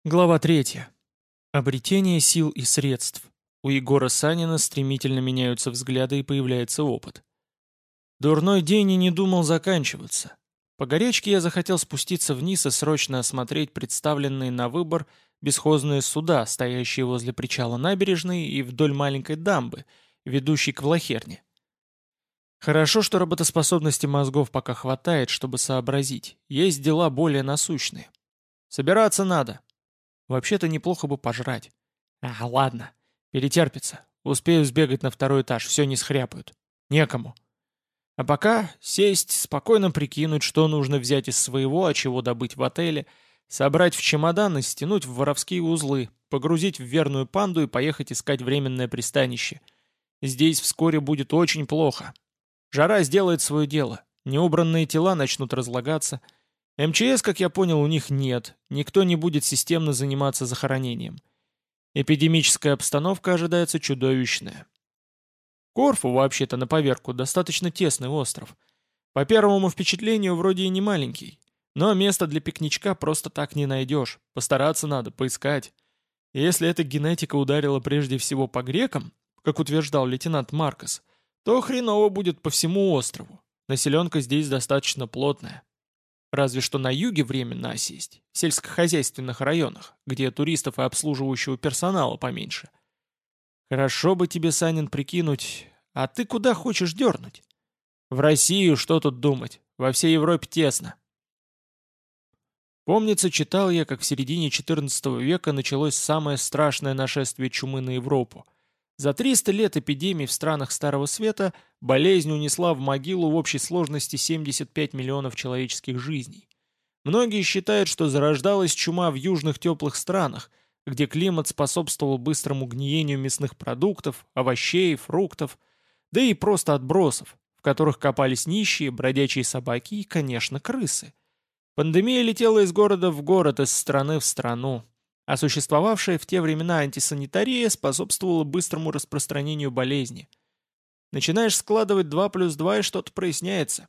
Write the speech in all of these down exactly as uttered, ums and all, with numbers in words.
Глава третья. Обретение сил и средств. У Егора Санина стремительно меняются взгляды и появляется опыт. Дурной день и не думал заканчиваться. По горячке я захотел спуститься вниз и срочно осмотреть представленные на выбор бесхозные суда, стоящие возле причала набережной и вдоль маленькой дамбы, ведущей к Влахерне. Хорошо, что работоспособности мозгов пока хватает, чтобы сообразить. Есть дела более насущные. Собираться надо. Вообще-то неплохо бы пожрать. А, ладно, перетерпится. Успею сбегать на второй этаж, все не схряпают. Некому. А пока сесть, спокойно прикинуть, что нужно взять из своего, а чего добыть в отеле, собрать в чемодан и стянуть в воровские узлы, погрузить в верную панду и поехать искать временное пристанище. Здесь вскоре будет очень плохо. Жара сделает свое дело. Неубранные тела начнут разлагаться. эм че эс, как я понял, у них нет. Никто не будет системно заниматься захоронением. Эпидемическая обстановка ожидается чудовищная. Корфу, вообще-то, на поверку, достаточно тесный остров. По первому впечатлению, вроде и не маленький. Но место для пикничка просто так не найдешь. Постараться надо, поискать. И если эта генетика ударила прежде всего по грекам, как утверждал лейтенант Маркос, то хреново будет по всему острову. Населенка здесь достаточно плотная. Разве что на юге временно осесть, в сельскохозяйственных районах, где туристов и обслуживающего персонала поменьше. Хорошо бы тебе, Санин, прикинуть, а ты куда хочешь дернуть? В Россию что тут думать? Во всей Европе тесно. Помнится, читал я, как в середине четырнадцатого века началось самое страшное нашествие чумы на Европу. За триста лет эпидемий в странах Старого Света болезнь унесла в могилу в общей сложности семьдесят пять миллионов человеческих жизней. Многие считают, что зарождалась чума в южных теплых странах, где климат способствовал быстрому гниению мясных продуктов, овощей, фруктов, да и просто отбросов, в которых копались нищие, бродячие собаки и, конечно, крысы. Пандемия летела из города в город, из страны в страну. А существовавшая в те времена антисанитария способствовала быстрому распространению болезни. Начинаешь складывать два плюс два и что-то проясняется.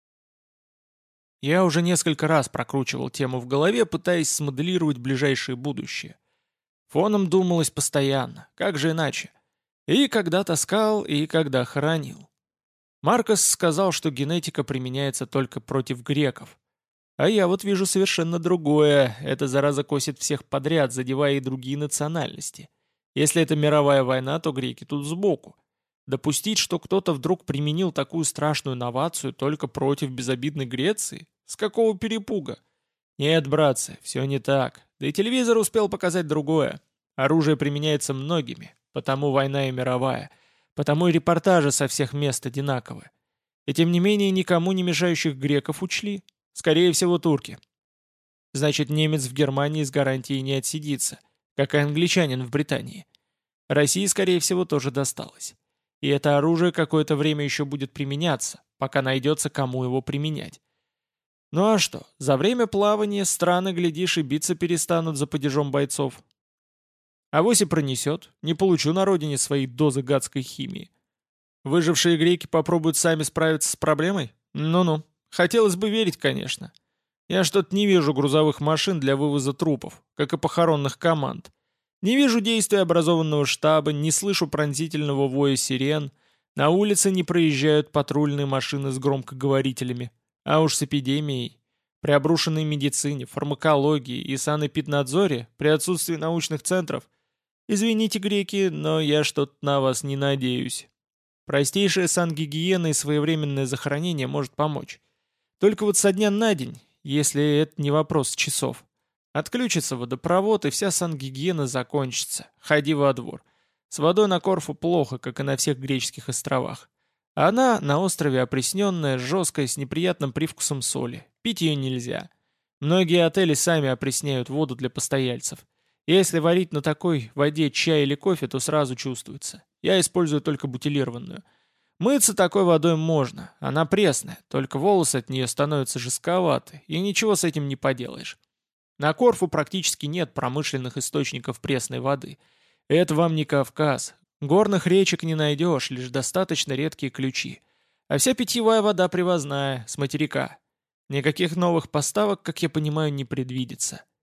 Я уже несколько раз прокручивал тему в голове, пытаясь смоделировать ближайшее будущее. Фоном думалось постоянно, как же иначе. И когда таскал, и когда хоронил. Маркос сказал, что генетика применяется только против греков. А я вот вижу совершенно другое. Эта зараза косит всех подряд, задевая и другие национальности. Если это мировая война, то греки тут сбоку. Допустить, что кто-то вдруг применил такую страшную новацию только против безобидной Греции? С какого перепуга? Нет, братцы, все не так. Да и телевизор успел показать другое. Оружие применяется многими, потому война и мировая. Потому и репортажи со всех мест одинаковы. И тем не менее никому не мешающих греков учли. Скорее всего, турки. Значит, немец в Германии с гарантией не отсидится, как и англичанин в Британии. России, скорее всего, тоже досталось. И это оружие какое-то время еще будет применяться, пока найдется, кому его применять. Ну а что, за время плавания страны, глядишь, и биться перестанут за падежом бойцов. Авось и пронесет, не получу на родине свои дозы гадской химии. Выжившие греки попробуют сами справиться с проблемой? Ну-ну. Хотелось бы верить, конечно. Я что-то не вижу грузовых машин для вывоза трупов, как и похоронных команд. Не вижу действий образованного штаба, не слышу пронзительного воя сирен. На улице не проезжают патрульные машины с громкоговорителями. А уж с эпидемией, при обрушенной медицине, фармакологии и санэпиднадзоре, при отсутствии научных центров. Извините, греки, но я что-то на вас не надеюсь. Простейшая сангигиена и своевременное захоронение может помочь. Только вот со дня на день, если это не вопрос часов. Отключится водопровод, и вся сангигиена закончится. Ходи во двор. С водой на Корфу плохо, как и на всех греческих островах. Она на острове опресненная, жесткая, с неприятным привкусом соли. Пить ее нельзя. Многие отели сами опресняют воду для постояльцев. И если варить на такой воде чай или кофе, то сразу чувствуется. Я использую только бутилированную. Мыться такой водой можно, она пресная, только волосы от нее становятся жестковаты, и ничего с этим не поделаешь. На Корфу практически нет промышленных источников пресной воды. Это вам не Кавказ. Горных речек не найдешь, лишь достаточно редкие ключи. А вся питьевая вода привозная, с материка. Никаких новых поставок, как я понимаю, не предвидится.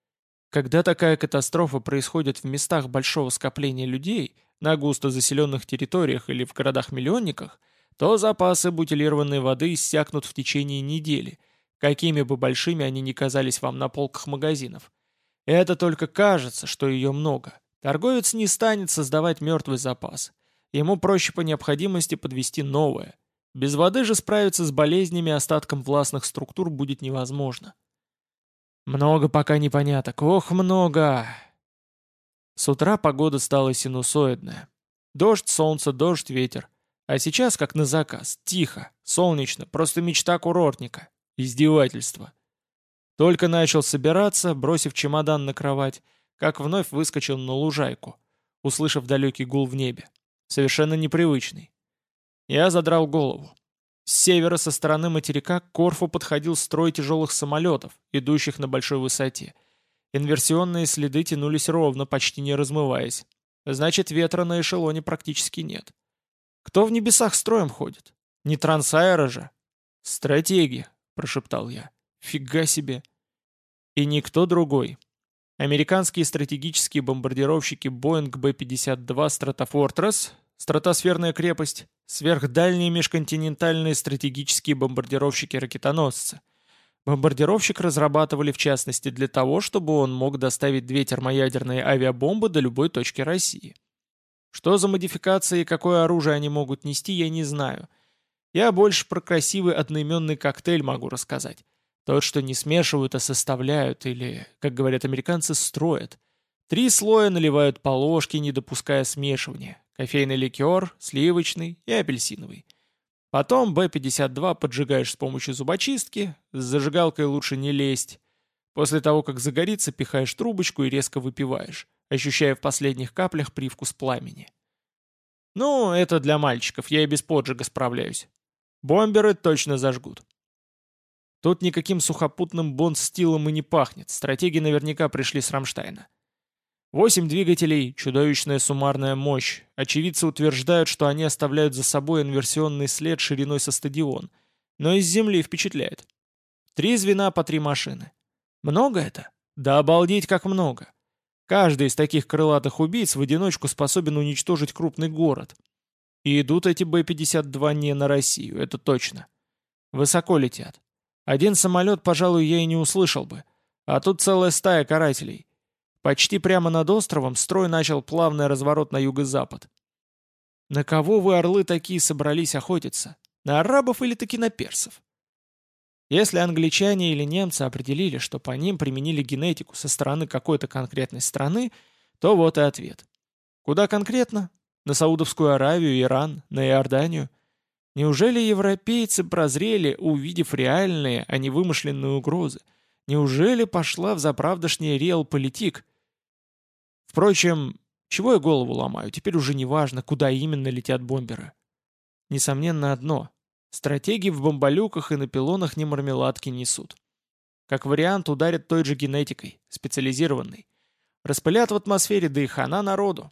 Когда такая катастрофа происходит в местах большого скопления людей, на густо заселенных территориях или в городах-миллионниках, то запасы бутилированной воды иссякнут в течение недели, какими бы большими они ни казались вам на полках магазинов. Это только кажется, что ее много. Торговец не станет создавать мертвый запас. Ему проще по необходимости подвести новое. Без воды же справиться с болезнями остатком властных структур будет невозможно. Много пока непоняток, ох, много. С утра погода стала синусоидная. Дождь, солнце, дождь, ветер. А сейчас, как на заказ, тихо, солнечно, просто мечта курортника. Издевательство. Только начал собираться, бросив чемодан на кровать, как вновь выскочил на лужайку, услышав далекий гул в небе. Совершенно непривычный. Я задрал голову. С севера, со стороны материка, к Корфу подходил строй тяжелых самолетов, идущих на большой высоте. Инверсионные следы тянулись ровно, почти не размываясь. Значит, ветра на эшелоне практически нет. Кто в небесах строем ходит? Не Трансаэро же? Стратегия, прошептал я. Фига себе. И никто другой. Американские стратегические бомбардировщики Боинг Бэ пятьдесят два Stratofortress, стратосферная крепость, сверхдальние межконтинентальные стратегические бомбардировщики-ракетоносцы. Бомбардировщик разрабатывали в частности для того, чтобы он мог доставить две термоядерные авиабомбы до любой точки России. Что за модификации и какое оружие они могут нести, я не знаю. Я больше про красивый одноименный коктейль могу рассказать. Тот, что не смешивают, а составляют, или, как говорят американцы, строят. Три слоя наливают по ложке, не допуская смешивания. Кофейный ликер, сливочный и апельсиновый. Потом Бэ пятьдесят два поджигаешь с помощью зубочистки, с зажигалкой лучше не лезть. После того, как загорится, пихаешь трубочку и резко выпиваешь, ощущая в последних каплях привкус пламени. Ну, это для мальчиков, я и без поджига справляюсь. Бомберы точно зажгут. Тут никаким сухопутным бонд-стилом и не пахнет, стратеги наверняка пришли с Рамштайна. Восемь двигателей, чудовищная суммарная мощь. Очевидцы утверждают, что они оставляют за собой инверсионный след шириной со стадион, но из земли впечатляет. Три звена по три машины. Много это? Да обалдеть как много. Каждый из таких крылатых убийц в одиночку способен уничтожить крупный город. И идут эти Бэ пятьдесят два не на Россию, это точно. Высоко летят. Один самолет, пожалуй, я и не услышал бы. А тут целая стая карателей. Почти прямо над островом строй начал плавный разворот на юго-запад. На кого вы, орлы, такие собрались охотиться? На арабов или таки на персов? Если англичане или немцы определили, что по ним применили генетику со стороны какой-то конкретной страны, то вот и ответ. Куда конкретно? На Саудовскую Аравию, Иран, на Иорданию? Неужели европейцы прозрели, увидев реальные, а не вымышленные угрозы? Неужели пошла взаправдошняя реал-политик? Впрочем, чего я голову ломаю, теперь уже не важно, куда именно летят бомберы. Несомненно одно. Стратеги в бомболюках и на пилонах не мармеладки несут. Как вариант, ударят той же генетикой, специализированной. Распылят в атмосфере, да и хана народу.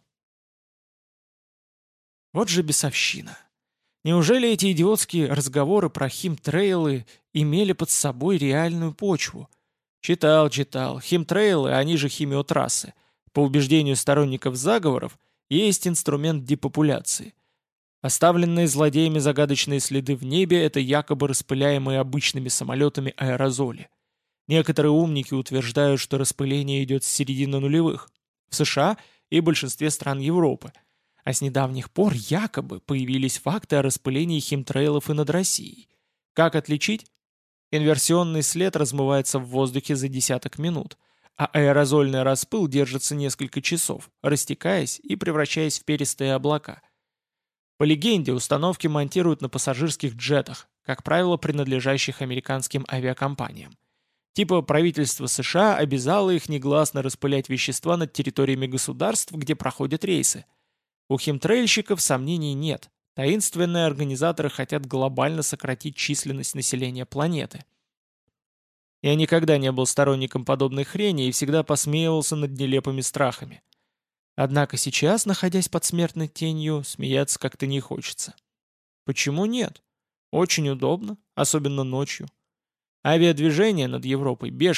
Вот же бесовщина. Неужели эти идиотские разговоры про химтрейлы имели под собой реальную почву? Читал, читал. Химтрейлы, они же химиотрассы, по убеждению сторонников заговоров, есть инструмент депопуляции. Оставленные злодеями загадочные следы в небе – это якобы распыляемые обычными самолетами аэрозоли. Некоторые умники утверждают, что распыление идет с середины нулевых в США и большинстве стран Европы, а с недавних пор якобы появились факты о распылении химтрейлов и над Россией. Как отличить? Инверсионный след размывается в воздухе за десяток минут, а аэрозольный распыл держится несколько часов, растекаясь и превращаясь в перистые облака. По легенде, установки монтируют на пассажирских джетах, как правило, принадлежащих американским авиакомпаниям. Типа правительство США обязало их негласно распылять вещества над территориями государств, где проходят рейсы. У химтрейльщиков сомнений нет. Таинственные организаторы хотят глобально сократить численность населения планеты. Я никогда не был сторонником подобной хрени и всегда посмеивался над нелепыми страхами. Однако сейчас, находясь под смертной тенью, смеяться как-то не хочется. Почему нет? Очень удобно, особенно ночью. Авиадвижение над Европой бешеное,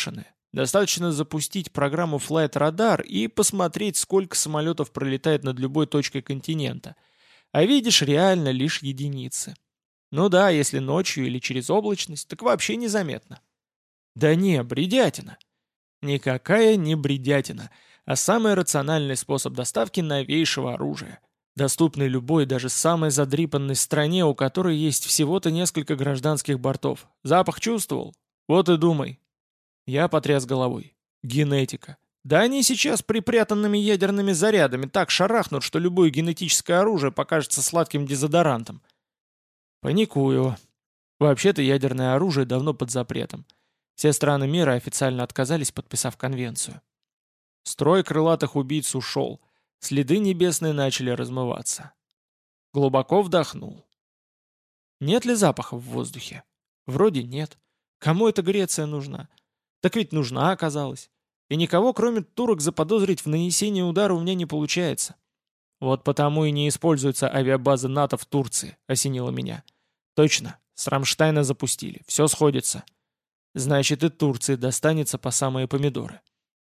Достаточно запустить программу Flight Radar и посмотреть, сколько самолетов пролетает над любой точкой континента. А видишь реально лишь единицы. Ну да, если ночью или через облачность, так вообще незаметно. Да не, бредятина. Никакая не бредятина, а самый рациональный способ доставки новейшего оружия, доступный любой, даже самой задрипанной стране, у которой есть всего-то несколько гражданских бортов. Запах чувствовал? Вот и думай. Я потряс головой. Генетика. Да они сейчас припрятанными ядерными зарядами так шарахнут, что любое генетическое оружие покажется сладким дезодорантом. Паникую. Вообще-то ядерное оружие давно под запретом. Все страны мира официально отказались, подписав конвенцию. Строй крылатых убийц ушел. Следы небесные начали размываться. Глубоко вдохнул. Нет ли запаха в воздухе? Вроде нет. Кому эта Греция нужна? Так ведь нужна оказалась. И никого, кроме турок, заподозрить в нанесении удара у меня не получается. Вот потому и не используется авиабаза НАТО в Турции, осенило меня. Точно, с Рамштайна запустили, все сходится. Значит, и Турции достанется по самые помидоры.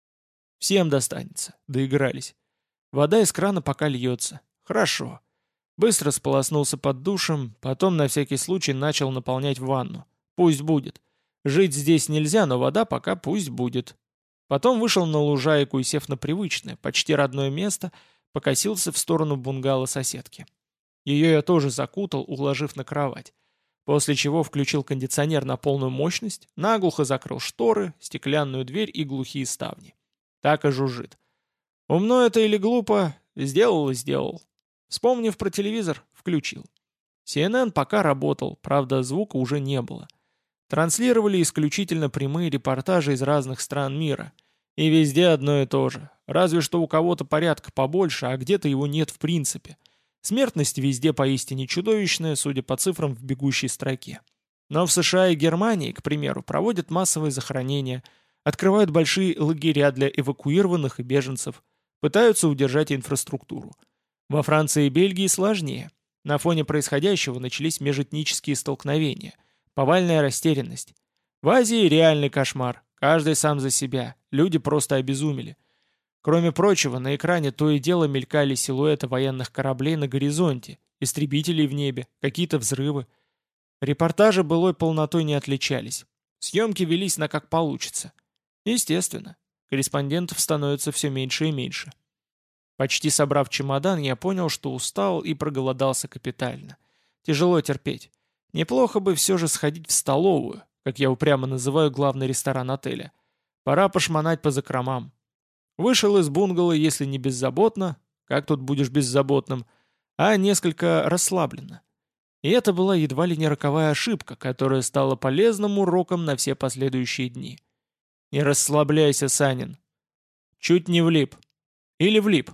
Всем достанется, доигрались. Вода из крана пока льется. Хорошо. Быстро сполоснулся под душем, потом на всякий случай начал наполнять ванну. Пусть будет. Жить здесь нельзя, но вода пока пусть будет. Потом вышел на лужайку и, сев на привычное, почти родное место, покосился в сторону бунгало соседки. Ее я тоже закутал, уложив на кровать. После чего включил кондиционер на полную мощность, наглухо закрыл шторы, стеклянную дверь и глухие ставни. Так и жужжит. Умно это или глупо, сделал и сделал. Вспомнив про телевизор, включил. си эн эн пока работал, правда звука уже не было. Транслировали исключительно прямые репортажи из разных стран мира. И везде одно и то же. Разве что у кого-то порядка побольше, а где-то его нет в принципе. Смертность везде поистине чудовищная, судя по цифрам в бегущей строке. Но в США и Германии, к примеру, проводят массовые захоронения, открывают большие лагеря для эвакуированных и беженцев, пытаются удержать инфраструктуру. Во Франции и Бельгии сложнее. На фоне происходящего начались межэтнические столкновения – повальная растерянность. В Азии реальный кошмар. Каждый сам за себя. Люди просто обезумели. Кроме прочего, на экране то и дело мелькали силуэты военных кораблей на горизонте, истребителей в небе, какие-то взрывы. Репортажи былой полнотой не отличались. Съемки велись на как получится. Естественно, корреспондентов становится все меньше и меньше. Почти собрав чемодан, я понял, что устал и проголодался капитально. Тяжело терпеть. Неплохо бы все же сходить в столовую, как я упрямо называю главный ресторан отеля. Пора пошмонать по закромам. Вышел из бунгало, если не беззаботно, как тут будешь беззаботным, а несколько расслабленно. И это была едва ли не роковая ошибка, которая стала полезным уроком на все последующие дни. Не расслабляйся, Санин. Чуть не влип. Или влип.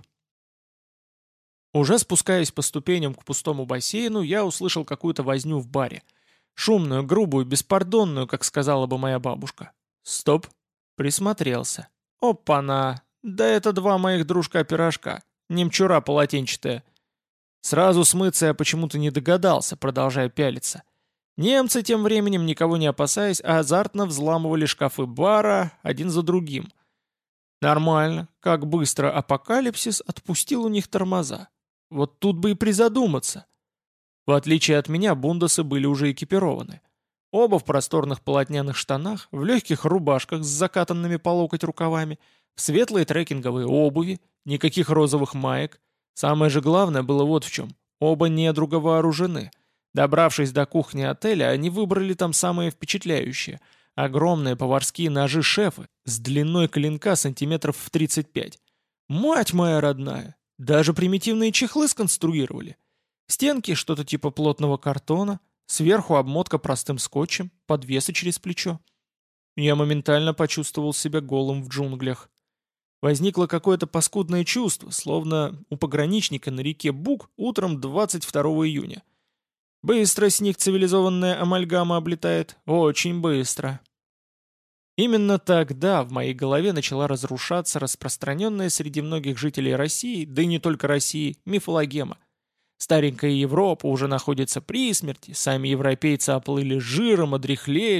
Уже спускаясь по ступеням к пустому бассейну, я услышал какую-то возню в баре. Шумную, грубую, беспардонную, как сказала бы моя бабушка. Стоп. Присмотрелся. Опа-на! Да это два моих дружка-пирожка. Немчура полотенчатая. Сразу смыться я почему-то не догадался, продолжая пялиться. Немцы тем временем, никого не опасаясь, азартно взламывали шкафы бара один за другим. Нормально, как быстро апокалипсис отпустил у них тормоза. Вот тут бы и призадуматься. В отличие от меня, бундасы были уже экипированы. Оба в просторных полотняных штанах, в легких рубашках с закатанными по локоть рукавами, в светлой трекинговой обуви, никаких розовых маек. Самое же главное было вот в чем. Оба недруга вооружены. Добравшись до кухни отеля, они выбрали там самое впечатляющее. Огромные поварские ножи-шефы с длиной клинка сантиметров в тридцать пять. Мать моя родная! Даже примитивные чехлы сконструировали. Стенки что-то типа плотного картона, сверху обмотка простым скотчем, подвесы через плечо. Я моментально почувствовал себя голым в джунглях. Возникло какое-то паскудное чувство, словно у пограничника на реке Буг утром двадцать второго июня. Быстро с них цивилизованная амальгама облетает, очень быстро. Именно тогда в моей голове начала разрушаться распространенная среди многих жителей России, да и не только России, мифологема. Старенькая Европа уже находится при смерти, сами европейцы оплыли жиром, одряхлели,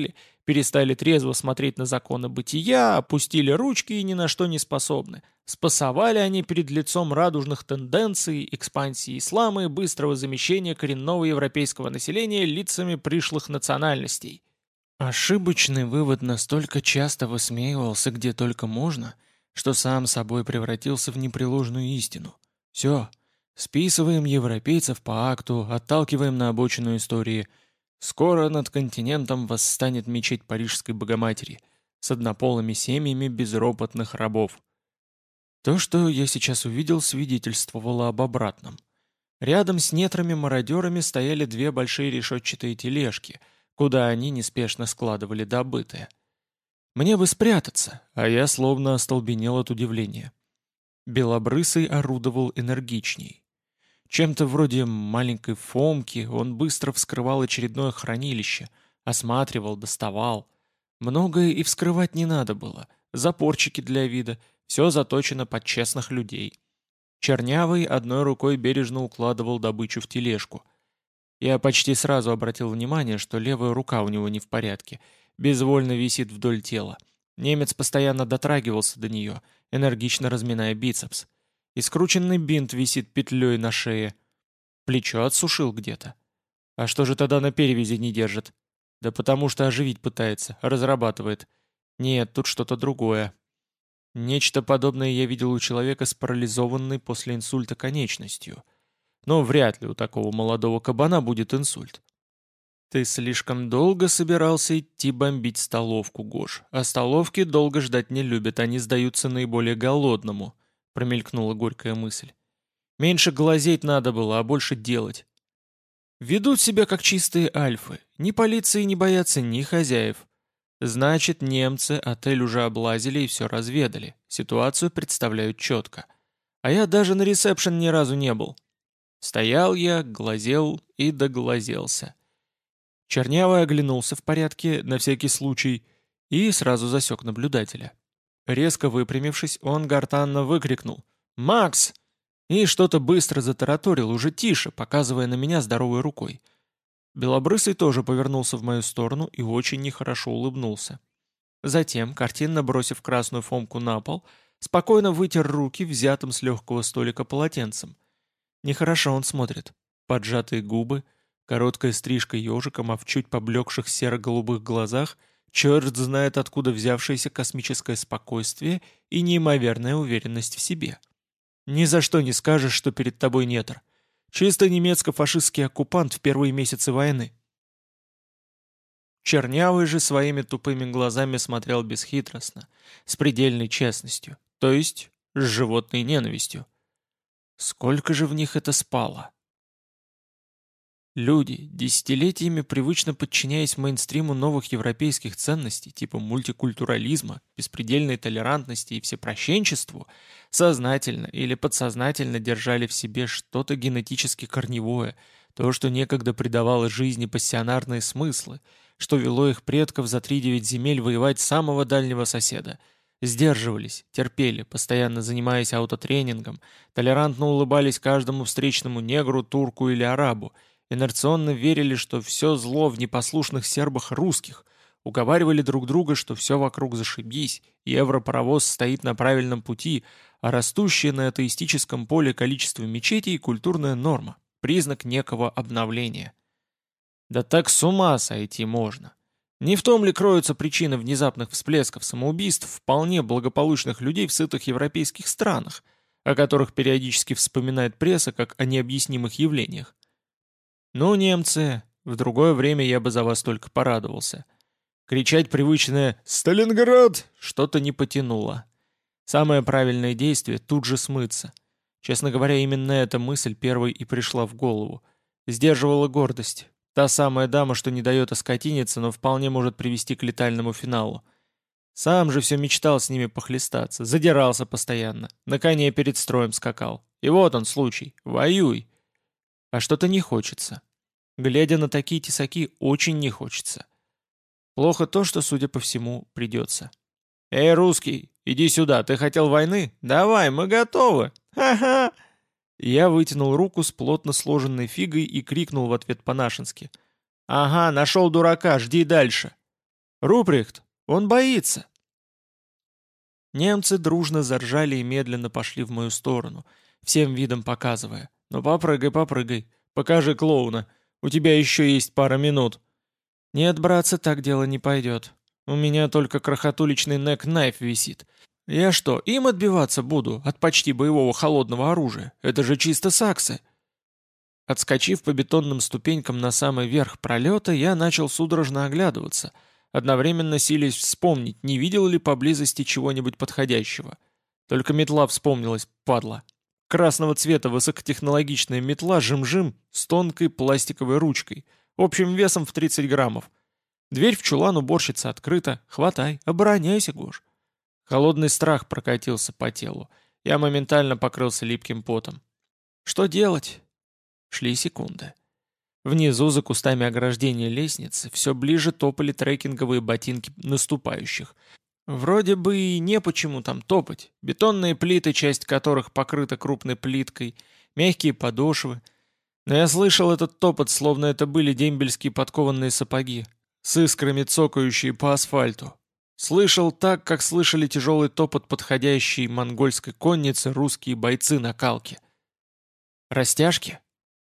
Перестали трезво смотреть на законы бытия, опустили ручки и ни на что не способны. Спасовали они перед лицом радужных тенденций, экспансии ислама и быстрого замещения коренного европейского населения лицами пришлых национальностей. Ошибочный вывод настолько часто высмеивался где только можно, что сам собой превратился в непреложную истину. Все. Списываем европейцев по акту, отталкиваем на обочину истории. Скоро над континентом восстанет мечеть Парижской Богоматери с однополыми семьями безропотных рабов. То, что я сейчас увидел, свидетельствовало об обратном. Рядом с нетрами-мародерами стояли две большие решетчатые тележки, куда они неспешно складывали добытое. Мне бы спрятаться, а я словно остолбенел от удивления. Белобрысый орудовал энергичней. Чем-то вроде маленькой Фомки он быстро вскрывал очередное хранилище, осматривал, доставал. Многое и вскрывать не надо было. Запорчики для вида, все заточено под честных людей. Чернявый одной рукой бережно укладывал добычу в тележку. Я почти сразу обратил внимание, что левая рука у него не в порядке, безвольно висит вдоль тела. Немец постоянно дотрагивался до нее, энергично разминая бицепс. И скрученный бинт висит петлей на шее. Плечо отсушил где-то. А что же тогда на перевязи не держит? Да потому что оживить пытается, разрабатывает. Нет, тут что-то другое. Нечто подобное я видел у человека с парализованной после инсульта конечностью. Но вряд ли у такого молодого кабана будет инсульт. Ты слишком долго собирался идти бомбить столовку, Гош. А столовки долго ждать не любят, они сдаются наиболее голодному. Промелькнула горькая мысль. Меньше глазеть надо было, а больше делать. Ведут себя как чистые альфы. Ни полиции не боятся, ни хозяев. Значит, немцы отель уже облазили и все разведали. Ситуацию представляют четко. А я даже на ресепшн ни разу не был. Стоял я, глазел и доглазелся. Чернявый оглянулся в порядке, на всякий случай, и сразу засек наблюдателя. Резко выпрямившись, он гортанно выкрикнул «Макс!» и что-то быстро затараторил, уже тише, показывая на меня здоровой рукой. Белобрысый тоже повернулся в мою сторону и очень нехорошо улыбнулся. Затем, картинно бросив красную Фомку на пол, спокойно вытер руки взятым с легкого столика полотенцем. Нехорошо он смотрит. Поджатые губы, короткая стрижка ежиком, а в чуть поблекших серо-голубых глазах черт знает откуда взявшееся космическое спокойствие и неимоверная уверенность в себе. Ни за что не скажешь, что перед тобой нетр. Чисто немецко-фашистский оккупант в первые месяцы войны. Чернявый же своими тупыми глазами смотрел бесхитростно, с предельной честностью, то есть с животной ненавистью. Сколько же в них это спало? Люди, десятилетиями привычно подчиняясь мейнстриму новых европейских ценностей типа мультикультурализма, беспредельной толерантности и всепрощенчеству, сознательно или подсознательно держали в себе что-то генетически корневое, то, что некогда придавало жизни пассионарные смыслы, что вело их предков за три-девять земель воевать самого дальнего соседа. Сдерживались, терпели, постоянно занимаясь аутотренингом, толерантно улыбались каждому встречному негру, турку или арабу, инерционно верили, что все зло в непослушных сербах русских, уговаривали друг друга, что все вокруг зашибись, и европаровоз стоит на правильном пути, а растущее на атеистическом поле количество мечетей – культурная норма, признак некого обновления. Да так с ума сойти можно. Не в том ли кроются причины внезапных всплесков самоубийств вполне благополучных людей в сытых европейских странах, о которых периодически вспоминает пресса как о необъяснимых явлениях? Ну, немцы, в другое время я бы за вас только порадовался. Кричать привычное «Сталинград!» что-то не потянуло. Самое правильное действие — тут же смыться. Честно говоря, именно эта мысль первой и пришла в голову. Сдерживала гордость. Та самая дама, что не дает оскотиниться, но вполне может привести к летальному финалу. Сам же все мечтал с ними похлестаться, задирался постоянно, на коне перед строем скакал. И вот он случай. Воюй! А что-то не хочется. Глядя на такие тесаки, очень не хочется. Плохо то, что, судя по всему, придется. «Эй, русский, иди сюда, ты хотел войны? Давай, мы готовы! Ха-ха!» Я вытянул руку с плотно сложенной фигой и крикнул в ответ по-нашенски. «Ага, нашел дурака, жди дальше!» «Руприхт! Он боится!» Немцы дружно заржали и медленно пошли в мою сторону, всем видом показывая: «Ну попрыгай, попрыгай, покажи клоуна, у тебя еще есть пара минут». «Нет, братцы, так дело не пойдет. У меня только крохотуличный нэк-найф висит. Я что, им отбиваться буду от почти боевого холодного оружия? Это же чисто саксы!» Отскочив по бетонным ступенькам на самый верх пролета, я начал судорожно оглядываться, одновременно силясь вспомнить, не видел ли поблизости чего-нибудь подходящего. Только метла вспомнилась, падла. Красного цвета высокотехнологичная метла жим-жим с тонкой пластиковой ручкой, общим весом в тридцать граммов. Дверь в чулан уборщицы открыта. Хватай, обороняйся, Гош. Холодный страх прокатился по телу. Я моментально покрылся липким потом. Что делать? Шли секунды. Внизу, за кустами ограждения лестницы, все ближе топали трекинговые ботинки наступающих. Вроде бы и не почему там топать. Бетонные плиты, часть которых покрыта крупной плиткой, мягкие подошвы. Но я слышал этот топот, словно это были дембельские подкованные сапоги, с искрами цокающие по асфальту. Слышал так, как слышали тяжелый топот подходящей монгольской конницы русские бойцы на калке. Растяжки?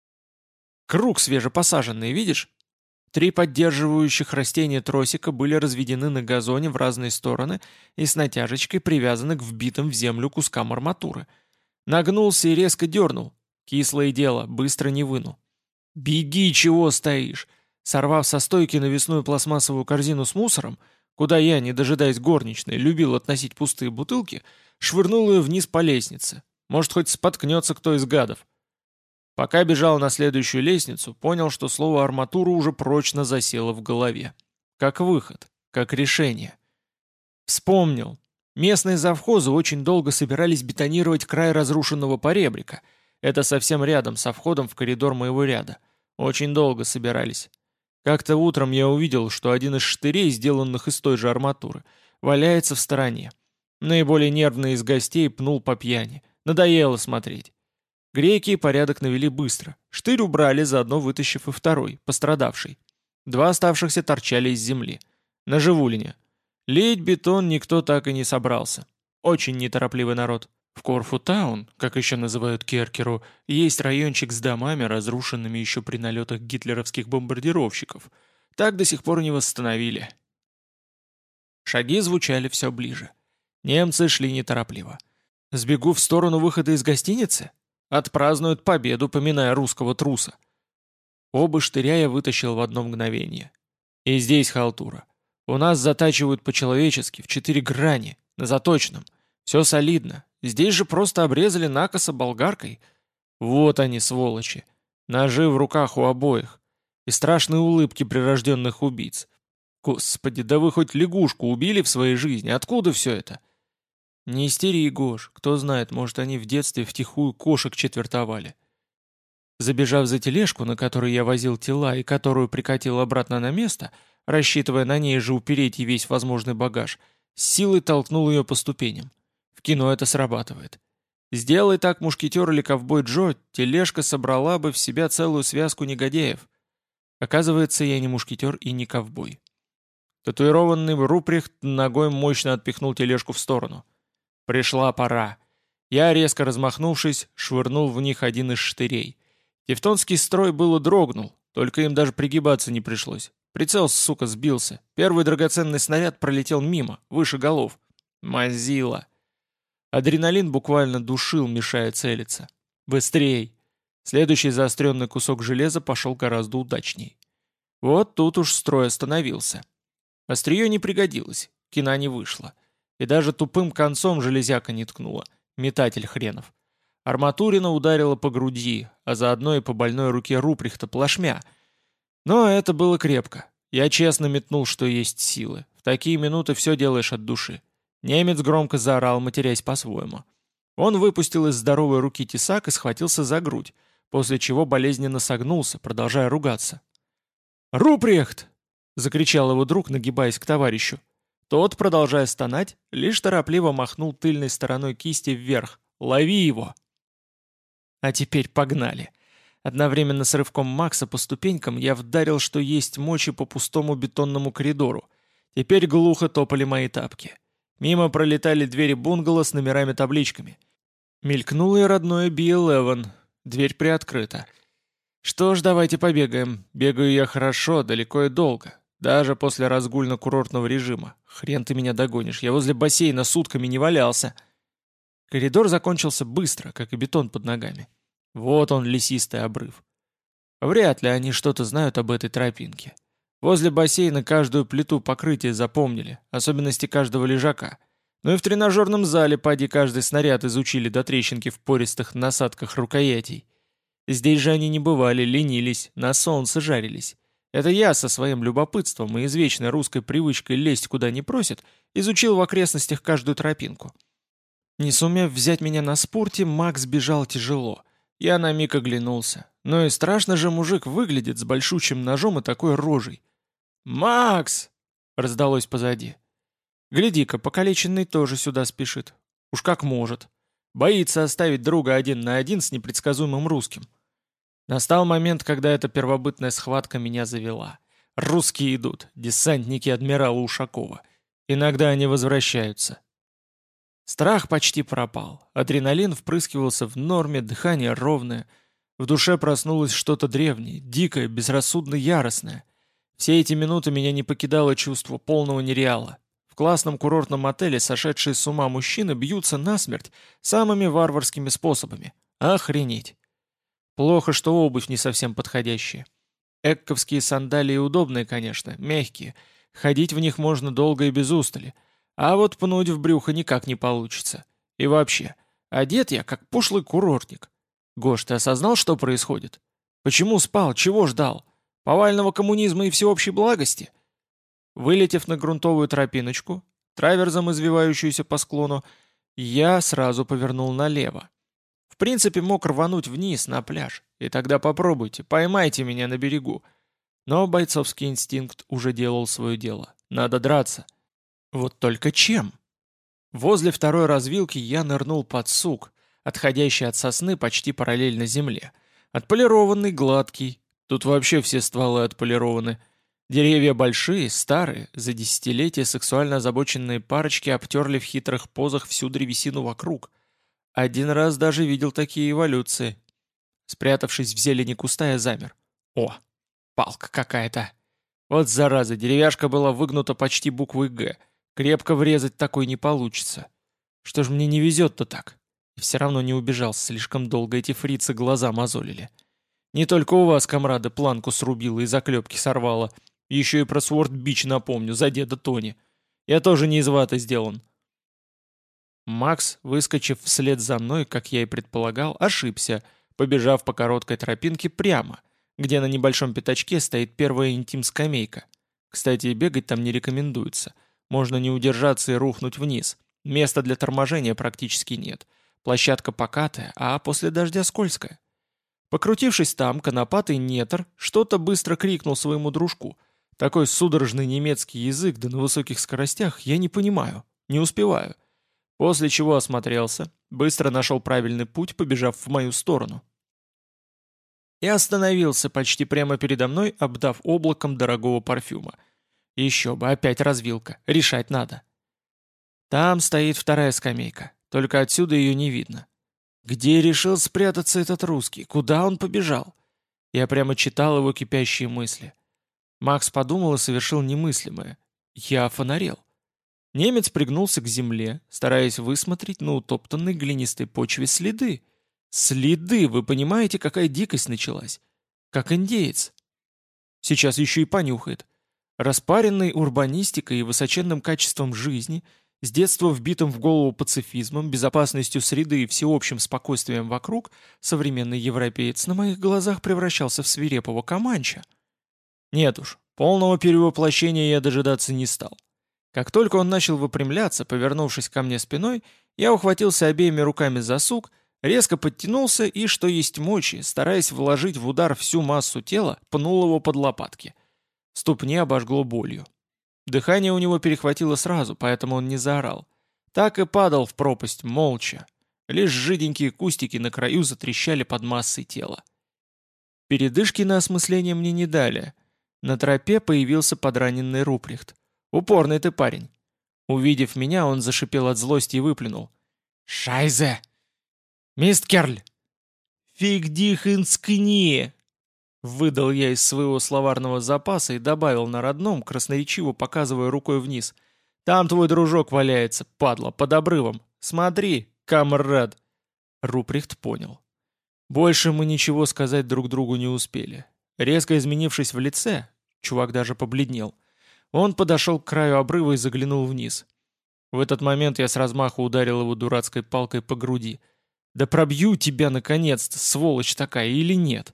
Круг свежепосаженный, видишь? Три поддерживающих растения тросика были разведены на газоне в разные стороны и с натяжечкой привязаны к вбитым в землю кускам арматуры. Нагнулся и резко дернул. Кислое дело, быстро не выну. «Беги, чего стоишь!» Сорвав со стойки навесную пластмассовую корзину с мусором, куда я, не дожидаясь горничной, любил относить пустые бутылки, швырнул ее вниз по лестнице. Может, хоть споткнется кто из гадов. Пока бежал на следующую лестницу, понял, что слово «арматура» уже прочно засело в голове. Как выход, как решение. Вспомнил. Местные завхозы очень долго собирались бетонировать край разрушенного поребрика. Это совсем рядом со входом в коридор моего ряда. Очень долго собирались. Как-то утром я увидел, что один из штырей, сделанных из той же арматуры, валяется в стороне. Наиболее нервный из гостей пнул по пьяни. Надоело смотреть. Греки порядок навели быстро. Штырь убрали, заодно вытащив и второй, пострадавший. Два оставшихся торчали из земли. На живулине. Лить бетон никто так и не собрался. Очень неторопливый народ. В Корфу-таун, как еще называют Керкеру, есть райончик с домами, разрушенными еще при налетах гитлеровских бомбардировщиков. Так до сих пор не восстановили. Шаги звучали все ближе. Немцы шли неторопливо. Сбегу в сторону выхода из гостиницы? Отпразднуют победу, поминая русского труса. Оба штыря я вытащил в одно мгновение. И здесь халтура. У нас затачивают по-человечески, в четыре грани, на заточном. Все солидно. Здесь же просто обрезали накосо болгаркой. Вот они, сволочи. Ножи в руках у обоих. И страшные улыбки прирожденных убийц. Господи, да вы хоть лягушку убили в своей жизни? Откуда все это? Не истери, Гош. Кто знает, может, они в детстве втихую кошек четвертовали. Забежав за тележку, на которой я возил тела и которую прикатил обратно на место, рассчитывая на ней же упереть и весь возможный багаж, с силой толкнул ее по ступеням. В кино это срабатывает. Сделай так мушкетер или ковбой Джо, тележка собрала бы в себя целую связку негодяев. Оказывается, я не мушкетер и не ковбой. Татуированный Руприхт ногой мощно отпихнул тележку в сторону. Пришла пора. Я, резко размахнувшись, швырнул в них один из штырей. Тевтонский строй было дрогнул, только им даже пригибаться не пришлось. Прицел, сука, сбился. Первый драгоценный снаряд пролетел мимо, выше голов. Мазила. Адреналин буквально душил, мешая целиться. Быстрей! Следующий заостренный кусок железа пошел гораздо удачней. Вот тут уж строй остановился. Острие не пригодилось, кина не вышло. И даже тупым концом железяка не ткнула. Метатель хренов. Арматурина ударила по груди, а заодно и по больной руке Руприхта плашмя. Но это было крепко. Я честно метнул, что есть силы. В такие минуты все делаешь от души. Немец громко заорал, матерясь по-своему. Он выпустил из здоровой руки тесак и схватился за грудь, после чего болезненно согнулся, продолжая ругаться. «Руприхт!» — закричал его друг, нагибаясь к товарищу. Тот, продолжая стонать, лишь торопливо махнул тыльной стороной кисти вверх. «Лови его!» А теперь погнали. Одновременно с рывком Макса по ступенькам я вдарил, что есть мочи по пустому бетонному коридору. Теперь глухо топали мои тапки. Мимо пролетали двери бунгало с номерами-табличками. Мелькнуло и родное би одиннадцать. Дверь приоткрыта. Что ж, давайте побегаем. Бегаю я хорошо, далеко и долго. Даже после разгульно-курортного режима. Хрен ты меня догонишь, я возле бассейна сутками не валялся. Коридор закончился быстро, как и бетон под ногами. Вот он, лесистый обрыв. Вряд ли они что-то знают об этой тропинке. Возле бассейна каждую плиту покрытия запомнили, особенности каждого лежака. Ну и в тренажерном зале поди каждый снаряд изучили до трещинки в пористых насадках рукоятей. Здесь же они не бывали, ленились, на солнце жарились. Это я со своим любопытством и извечной русской привычкой лезть куда не просят, изучил в окрестностях каждую тропинку. Не сумев взять меня на спорте, Макс бежал тяжело. Я на миг оглянулся. Ну и страшно же мужик выглядит с большущим ножом и такой рожей. «Макс!» — раздалось позади. «Гляди-ка, покалеченный тоже сюда спешит. Уж как может. Боится оставить друга один на один с непредсказуемым русским». Настал момент, когда эта первобытная схватка меня завела. Русские идут, десантники адмирала Ушакова. Иногда они возвращаются. Страх почти пропал. Адреналин впрыскивался в норме, дыхание ровное. В душе проснулось что-то древнее, дикое, безрассудно яростное. Все эти минуты меня не покидало чувство полного нереала. В классном курортном отеле сошедшие с ума мужчины бьются насмерть самыми варварскими способами. Охренеть! Плохо, что обувь не совсем подходящая. Экковские сандалии удобные, конечно, мягкие. Ходить в них можно долго и без устали. А вот пнуть в брюхо никак не получится. И вообще, одет я как пошлый курортник. Гош, ты осознал, что происходит? Почему спал? Чего ждал? Повального коммунизма и всеобщей благости? Вылетев на грунтовую тропиночку, траверзом извивающуюся по склону, я сразу повернул налево. В принципе, мог рвануть вниз, на пляж, и тогда попробуйте, поймайте меня на берегу. Но бойцовский инстинкт уже делал свое дело. Надо драться. Вот только чем? Возле второй развилки я нырнул под сук, отходящий от сосны почти параллельно земле. Отполированный, гладкий. Тут вообще все стволы отполированы. Деревья большие, старые, за десятилетия сексуально озабоченные парочки обтерли в хитрых позах всю древесину вокруг. Один раз даже видел такие эволюции. Спрятавшись в зелени куста, я замер. О, палка какая-то. Вот зараза, деревяшка была выгнута почти буквой «Г». Крепко врезать такой не получится. Что ж мне не везет-то так? И все равно не убежал, слишком долго эти фрицы глаза мозолили. Не только у вас, комрады, планку срубило и заклепки сорвало. Еще и про Сворд-Бич напомню, за деда Тони. Я тоже не из ваты сделан. Макс, выскочив вслед за мной, как я и предполагал, ошибся, побежав по короткой тропинке прямо, где на небольшом пятачке стоит первая интим-скамейка. Кстати, и бегать там не рекомендуется. Можно не удержаться и рухнуть вниз. Места для торможения практически нет. Площадка покатая, а после дождя скользкая. Покрутившись там, конопатый нетр что-то быстро крикнул своему дружку. Такой судорожный немецкий язык, да на высоких скоростях, я не понимаю, не успеваю. После чего осмотрелся, быстро нашел правильный путь, побежав в мою сторону. И остановился почти прямо передо мной, обдав облаком дорогого парфюма. Еще бы, опять развилка, решать надо. Там стоит вторая скамейка, только отсюда ее не видно. Где решил спрятаться этот русский? Куда он побежал? Я прямо читал его кипящие мысли. Макс подумал и совершил немыслимое. Я офонарел. Немец пригнулся к земле, стараясь высмотреть на утоптанной глинистой почве следы. Следы, вы понимаете, какая дикость началась? Как индеец. Сейчас еще и понюхает. Распаренный урбанистикой и высоченным качеством жизни, с детства вбитым в голову пацифизмом, безопасностью среды и всеобщим спокойствием вокруг, современный европеец на моих глазах превращался в свирепого команча. Нет уж, полного перевоплощения я дожидаться не стал. Как только он начал выпрямляться, повернувшись ко мне спиной, я ухватился обеими руками за сук, резко подтянулся и, что есть мочи, стараясь вложить в удар всю массу тела, пнул его под лопатки. Ступни обожгло болью. Дыхание у него перехватило сразу, поэтому он не заорал. Так и падал в пропасть, молча. Лишь жиденькие кустики на краю затрещали под массой тела. Передышки на осмысление мне не дали. На тропе появился подраненный Руприхт. Упорный ты парень». Увидев меня, он зашипел от злости и выплюнул. «Шайзе! Мисткерль!» «Фиг дихинскни!» Выдал я из своего словарного запаса и добавил на родном, красноречиво показывая рукой вниз. «Там твой дружок валяется, падла, под обрывом. Смотри, камрад!» Руприхт понял. Больше мы ничего сказать друг другу не успели. Резко изменившись в лице, чувак даже побледнел, он подошел к краю обрыва и заглянул вниз. В этот момент я с размаху ударил его дурацкой палкой по груди. «Да пробью тебя, наконец-то, сволочь такая, или нет?»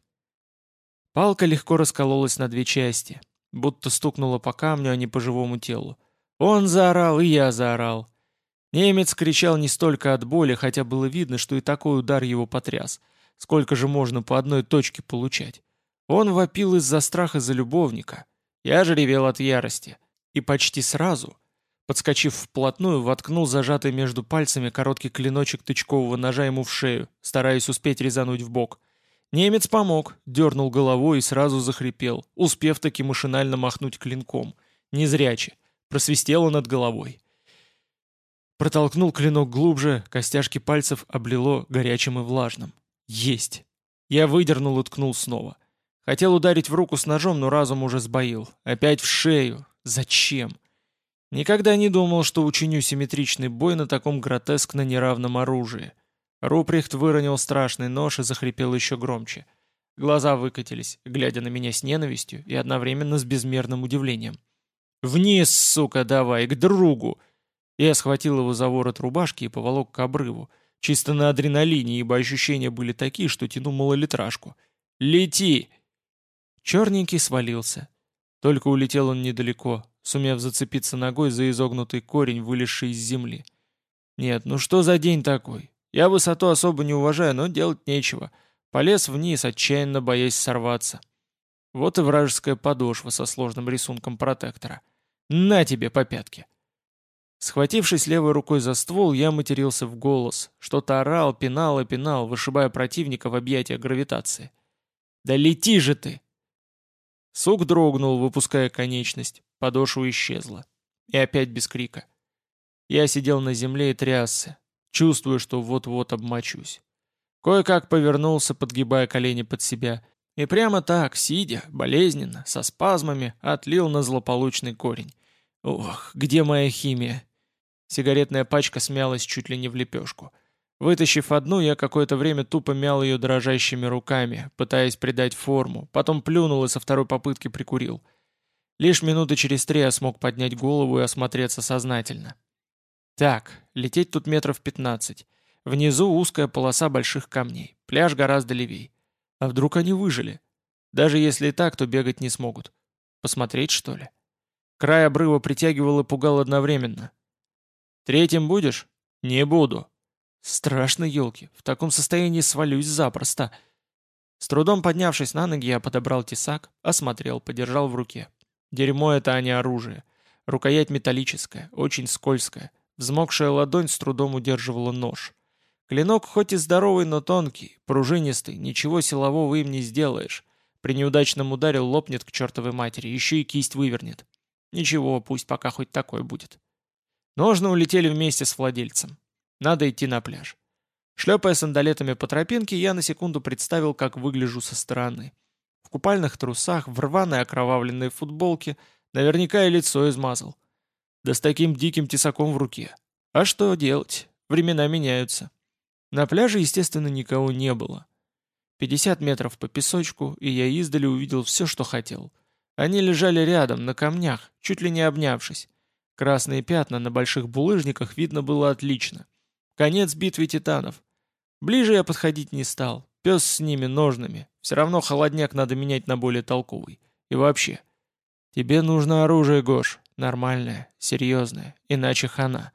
Палка легко раскололась на две части, будто стукнула по камню, а не по живому телу. Он заорал, и я заорал. Немец кричал не столько от боли, хотя было видно, что и такой удар его потряс. Сколько же можно по одной точке получать? Он вопил из-за страха за любовника. Я же ревел от ярости. И почти сразу, подскочив вплотную, воткнул зажатый между пальцами короткий клиночек тычкового ножа ему в шею, стараясь успеть резануть в бок. Немец помог, дернул головой и сразу захрипел, успев таки машинально махнуть клинком. Незряче. Просвистело над головой. Протолкнул клинок глубже, костяшки пальцев облило горячим и влажным. Есть. Я выдернул и ткнул снова. Хотел ударить в руку с ножом, но разум уже сбоил. Опять в шею. Зачем? Никогда не думал, что учиню симметричный бой на таком гротескно неравном оружии. Руприхт выронил страшный нож и захрипел еще громче. Глаза выкатились, глядя на меня с ненавистью и одновременно с безмерным удивлением. «Вниз, сука, давай, к другу!» Я схватил его за ворот рубашки и поволок к обрыву. Чисто на адреналине, ибо ощущения были такие, что тяну малолитражку. «Лети!» Черненький свалился. Только улетел он недалеко, сумев зацепиться ногой за изогнутый корень, вылезший из земли. Нет, ну что за день такой? Я высоту особо не уважаю, но делать нечего. Полез вниз, отчаянно боясь сорваться. Вот и вражеская подошва со сложным рисунком протектора. На тебе по пятке. Схватившись левой рукой за ствол, я матерился в голос. Что-то орал, пинал и пинал, вышибая противника в объятия гравитации. «Да лети же ты!» Сук дрогнул, выпуская конечность. Подошва исчезла. И опять без крика. Я сидел на земле и трясся, чувствуя, что вот-вот обмочусь. Кое-как повернулся, подгибая колени под себя, и прямо так, сидя, болезненно, со спазмами, отлил на злополучный корень. Ох, где моя химия? Сигаретная пачка смялась чуть ли не в лепешку. Вытащив одну, я какое-то время тупо мял ее дрожащими руками, пытаясь придать форму, потом плюнул и со второй попытки прикурил. Лишь минуты через три я смог поднять голову и осмотреться сознательно. Так, лететь тут метров пятнадцать. Внизу узкая полоса больших камней. Пляж гораздо левей. А вдруг они выжили? Даже если и так, то бегать не смогут. Посмотреть, что ли? Край обрыва притягивал и пугал одновременно. «Третьим будешь?» «Не буду». «Страшно, елки. В таком состоянии свалюсь запросто». С трудом поднявшись на ноги, я подобрал тесак, осмотрел, подержал в руке. Дерьмо это, а не оружие. Рукоять металлическая, очень скользкая. Взмокшая ладонь с трудом удерживала нож. Клинок хоть и здоровый, но тонкий, пружинистый, ничего силового им не сделаешь. При неудачном ударе лопнет к чертовой матери, еще и кисть вывернет. Ничего, пусть пока хоть такой будет. Ножны улетели вместе с владельцем. Надо идти на пляж. Шлепая сандалетами по тропинке, я на секунду представил, как выгляжу со стороны. В купальных трусах, в рваной окровавленной футболке, наверняка и лицо измазал. Да с таким диким тесаком в руке. А что делать? Времена меняются. На пляже, естественно, никого не было. пятьдесят метров по песочку, и я издали увидел все, что хотел. Они лежали рядом, на камнях, чуть ли не обнявшись. Красные пятна на больших булыжниках видно было отлично. Конец битвы титанов. Ближе я подходить не стал. Пес с ними ножными. Все равно холодняк надо менять на более толковый. И вообще. Тебе нужно оружие, Гош. Нормальное, серьезное. Иначе хана.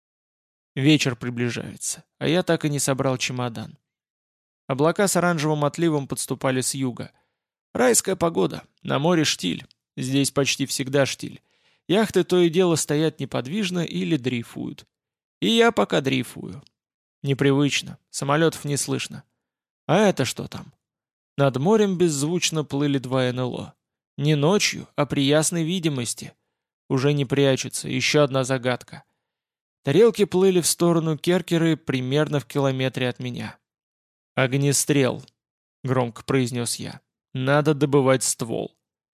Вечер приближается, а я так и не собрал чемодан. Облака с оранжевым отливом подступали с юга. Райская погода. На море штиль. Здесь почти всегда штиль. Яхты то и дело стоят неподвижно или дрейфуют. И я пока дрейфую. Непривычно, самолетов не слышно. А это что там? Над морем беззвучно плыли два эн эл о. Не ночью, а при ясной видимости. Уже не прячется, еще одна загадка. Тарелки плыли в сторону Керкеры примерно в километре от меня. «Огнестрел», — громко произнес я. «Надо добывать ствол».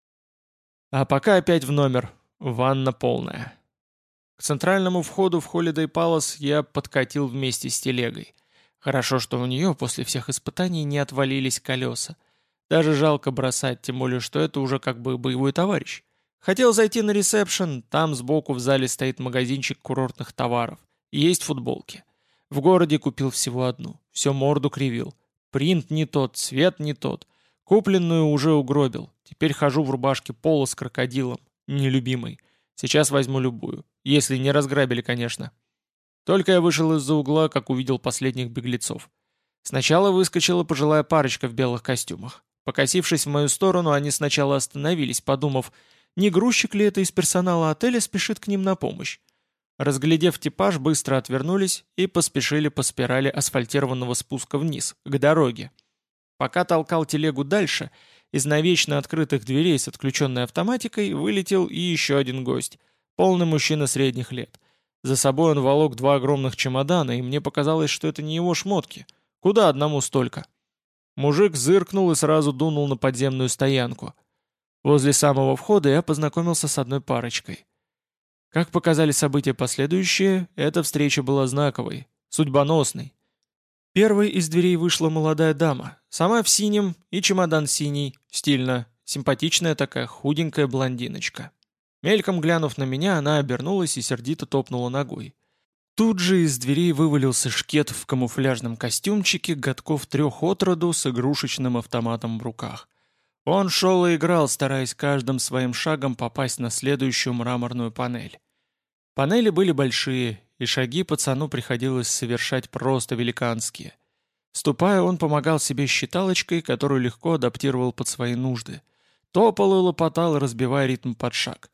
А пока опять в номер. Ванна полная. К центральному входу в Holiday Palace я подкатил вместе с телегой. Хорошо, что у нее после всех испытаний не отвалились колеса. Даже жалко бросать, тем более, что это уже как бы боевой товарищ. Хотел зайти на ресепшн, там сбоку в зале стоит магазинчик курортных товаров. Есть футболки. В городе купил всего одну. Все морду кривил. Принт не тот, цвет не тот. Купленную уже угробил. Теперь хожу в рубашке поло с крокодилом. Нелюбимой. Сейчас возьму любую. Если не разграбили, конечно. Только я вышел из-за угла, как увидел последних беглецов. Сначала выскочила пожилая парочка в белых костюмах. Покосившись в мою сторону, они сначала остановились, подумав, не грузчик ли это из персонала отеля спешит к ним на помощь. Разглядев типаж, быстро отвернулись и поспешили по спирали асфальтированного спуска вниз, к дороге. Пока толкал телегу дальше, из навечно открытых дверей с отключенной автоматикой вылетел и еще один гость, полный мужчина средних лет. За собой он волок два огромных чемодана, и мне показалось, что это не его шмотки. Куда одному столько? Мужик зыркнул и сразу дунул на подземную стоянку. Возле самого входа я познакомился с одной парочкой. Как показали события последующие, эта встреча была знаковой, судьбоносной. Первой из дверей вышла молодая дама, сама в синем и чемодан синий, стильно, симпатичная такая худенькая блондиночка. Мельком глянув на меня, она обернулась и сердито топнула ногой. Тут же из дверей вывалился шкет в камуфляжном костюмчике годков трех от роду с игрушечным автоматом в руках. Он шел и играл, стараясь каждым своим шагом попасть на следующую мраморную панель. Панели были большие, и шаги пацану приходилось совершать просто великанские. Ступая, он помогал себе считалочкой, которую легко адаптировал под свои нужды. Топал и лопотал, разбивая ритм под шаг.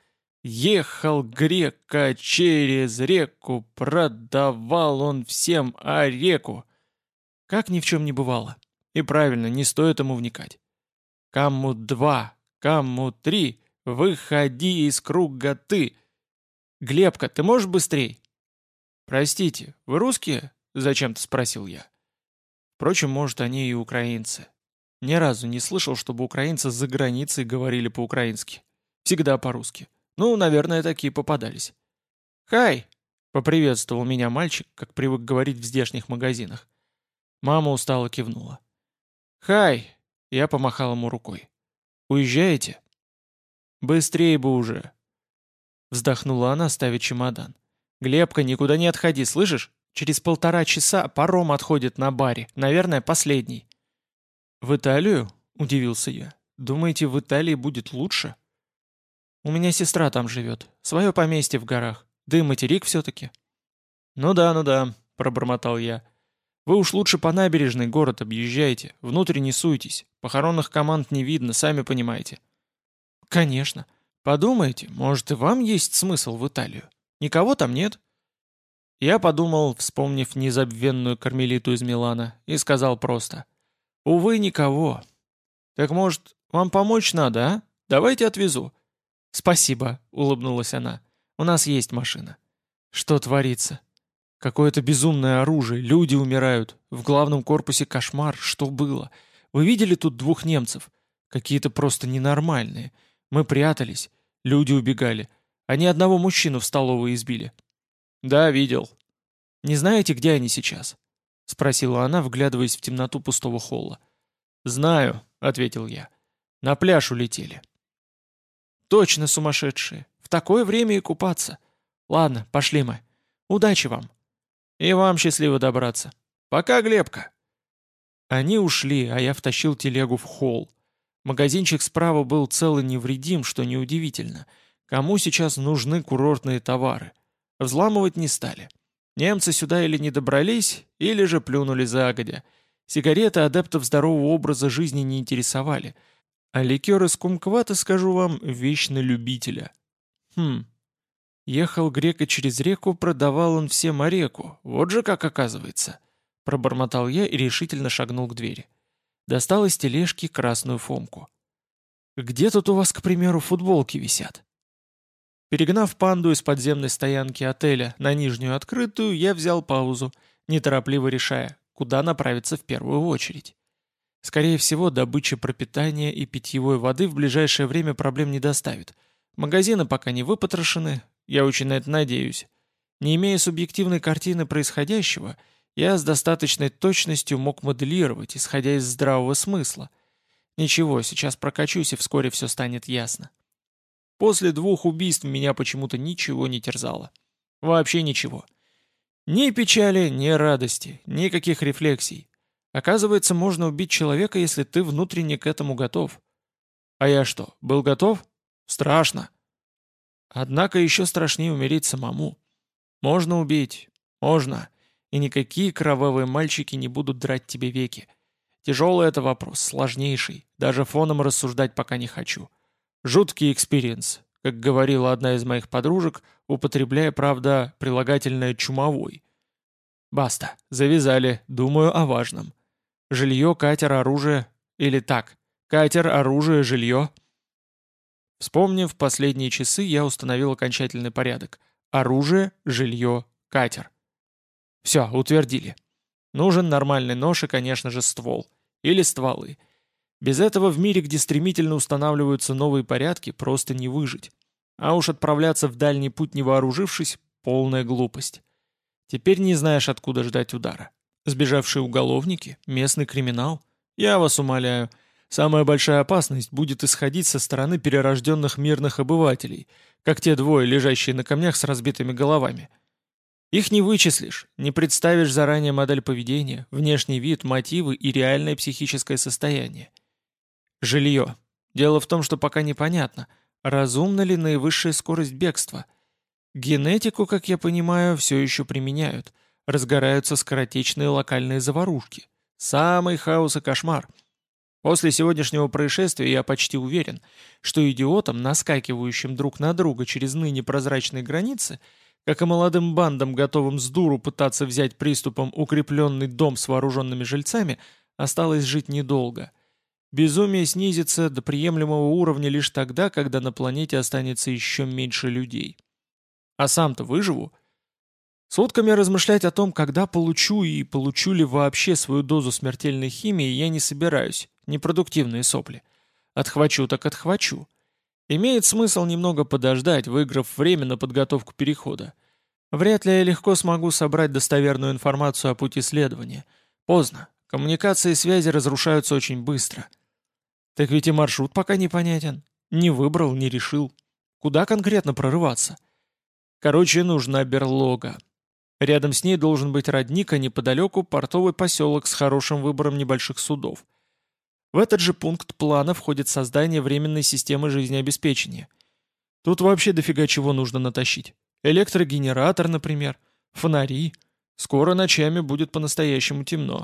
Ехал грека через реку, продавал он всем ореку. Как ни в чем не бывало. И правильно, не стоит ему вникать. Кому два, кому три, выходи из круга ты. Глебка, ты можешь быстрей? Простите, вы русские? Зачем-то спросил я. Впрочем, может, они и украинцы. Ни разу не слышал, чтобы украинцы за границей говорили по-украински. Всегда по-русски. Ну, наверное, такие попадались. «Хай!» — поприветствовал меня мальчик, как привык говорить в здешних магазинах. Мама устало кивнула. «Хай!» — я помахал ему рукой. «Уезжаете?» «Быстрее бы уже!» Вздохнула она, ставя чемодан. «Глебка, никуда не отходи, слышишь? Через полтора часа паром отходит на баре, наверное, последний». «В Италию?» — удивился я. «Думаете, в Италии будет лучше?» «У меня сестра там живет. Свое поместье в горах. Да и материк все-таки». «Ну да, ну да», — пробормотал я. «Вы уж лучше по набережной город объезжайте. Внутрь не суйтесь. Похоронных команд не видно, сами понимаете». «Конечно. Подумайте, может, и вам есть смысл в Италию? Никого там нет?» Я подумал, вспомнив незабвенную кармелиту из Милана, и сказал просто. «Увы, никого. Так, может, вам помочь надо, а? Давайте отвезу». «Спасибо», — улыбнулась она. «У нас есть машина». «Что творится? Какое-то безумное оружие, люди умирают. В главном корпусе кошмар, что было? Вы видели тут двух немцев? Какие-то просто ненормальные. Мы прятались, люди убегали. Они одного мужчину в столовой избили». «Да, видел». «Не знаете, где они сейчас?» — спросила она, вглядываясь в темноту пустого холла. «Знаю», — ответил я. «На пляж улетели». «Точно сумасшедшие. В такое время и купаться. Ладно, пошли мы. Удачи вам». «И вам счастливо добраться. Пока, Глебка». Они ушли, а я втащил телегу в холл. Магазинчик справа был цел и невредим, что неудивительно. Кому сейчас нужны курортные товары? Взламывать не стали. Немцы сюда или не добрались, или же плюнули загодя. Сигареты адептов здорового образа жизни не интересовали. А ликер из кумквата, скажу вам, вещь на любителя. Хм. Ехал грека через реку, продавал он всем ореку. Вот же как оказывается. Пробормотал я и решительно шагнул к двери. Достал из тележки красную фомку. «Где тут у вас, к примеру, футболки висят?» Перегнав панду из подземной стоянки отеля на нижнюю открытую, я взял паузу, неторопливо решая, куда направиться в первую очередь. Скорее всего, добыча пропитания и питьевой воды в ближайшее время проблем не доставит. Магазины пока не выпотрошены, я очень на это надеюсь. Не имея субъективной картины происходящего, я с достаточной точностью мог моделировать, исходя из здравого смысла. Ничего, сейчас прокачусь, и вскоре все станет ясно. После двух убийств меня почему-то ничего не терзало. Вообще ничего. Ни печали, ни радости, никаких рефлексий. Оказывается, можно убить человека, если ты внутренне к этому готов. А я что, был готов? Страшно. Однако еще страшнее умереть самому. Можно убить. Можно. И никакие кровавые мальчики не будут драть тебе веки. Тяжелый это вопрос, сложнейший. Даже фоном рассуждать пока не хочу. Жуткий экспириенс, как говорила одна из моих подружек, употребляя, правда, прилагательное «чумовой». Баста. Завязали. Думаю о важном. Жилье, катер, оружие. Или так. Катер, оружие, жилье. Вспомнив последние часы, я установил окончательный порядок. Оружие, жилье, катер. Все, утвердили. Нужен нормальный нож и, конечно же, ствол. Или стволы. Без этого в мире, где стремительно устанавливаются новые порядки, просто не выжить. А уж отправляться в дальний путь не вооружившись — полная глупость. Теперь не знаешь, откуда ждать удара. Сбежавшие уголовники, местный криминал. Я вас умоляю, самая большая опасность будет исходить со стороны перерожденных мирных обывателей, как те двое, лежащие на камнях с разбитыми головами. Их не вычислишь, не представишь заранее модель поведения, внешний вид, мотивы и реальное психическое состояние. Жилье. Дело в том, что пока непонятно, разумна ли наивысшая скорость бегства. Генетику, как я понимаю, все еще применяют. Разгораются скоротечные локальные заварушки. Самый хаос и кошмар. После сегодняшнего происшествия я почти уверен, что идиотам, наскакивающим друг на друга через ныне прозрачные границы, как и молодым бандам, готовым с дуру пытаться взять приступом укрепленный дом с вооруженными жильцами, осталось жить недолго. Безумие снизится до приемлемого уровня лишь тогда, когда на планете останется еще меньше людей. А сам-то выживу? Сутками размышлять о том, когда получу и получу ли вообще свою дозу смертельной химии, я не собираюсь. Непродуктивные сопли. Отхвачу так отхвачу. Имеет смысл немного подождать, выиграв время на подготовку перехода. Вряд ли я легко смогу собрать достоверную информацию о пути следования. Поздно. Коммуникации и связи разрушаются очень быстро. Так ведь и маршрут пока непонятен. Не выбрал, не решил. Куда конкретно прорываться? Короче, нужна берлога. Рядом с ней должен быть родник, а неподалеку портовый поселок с хорошим выбором небольших судов. В этот же пункт плана входит создание временной системы жизнеобеспечения. Тут вообще дофига чего нужно натащить. Электрогенератор, например, фонари. Скоро ночами будет по-настоящему темно.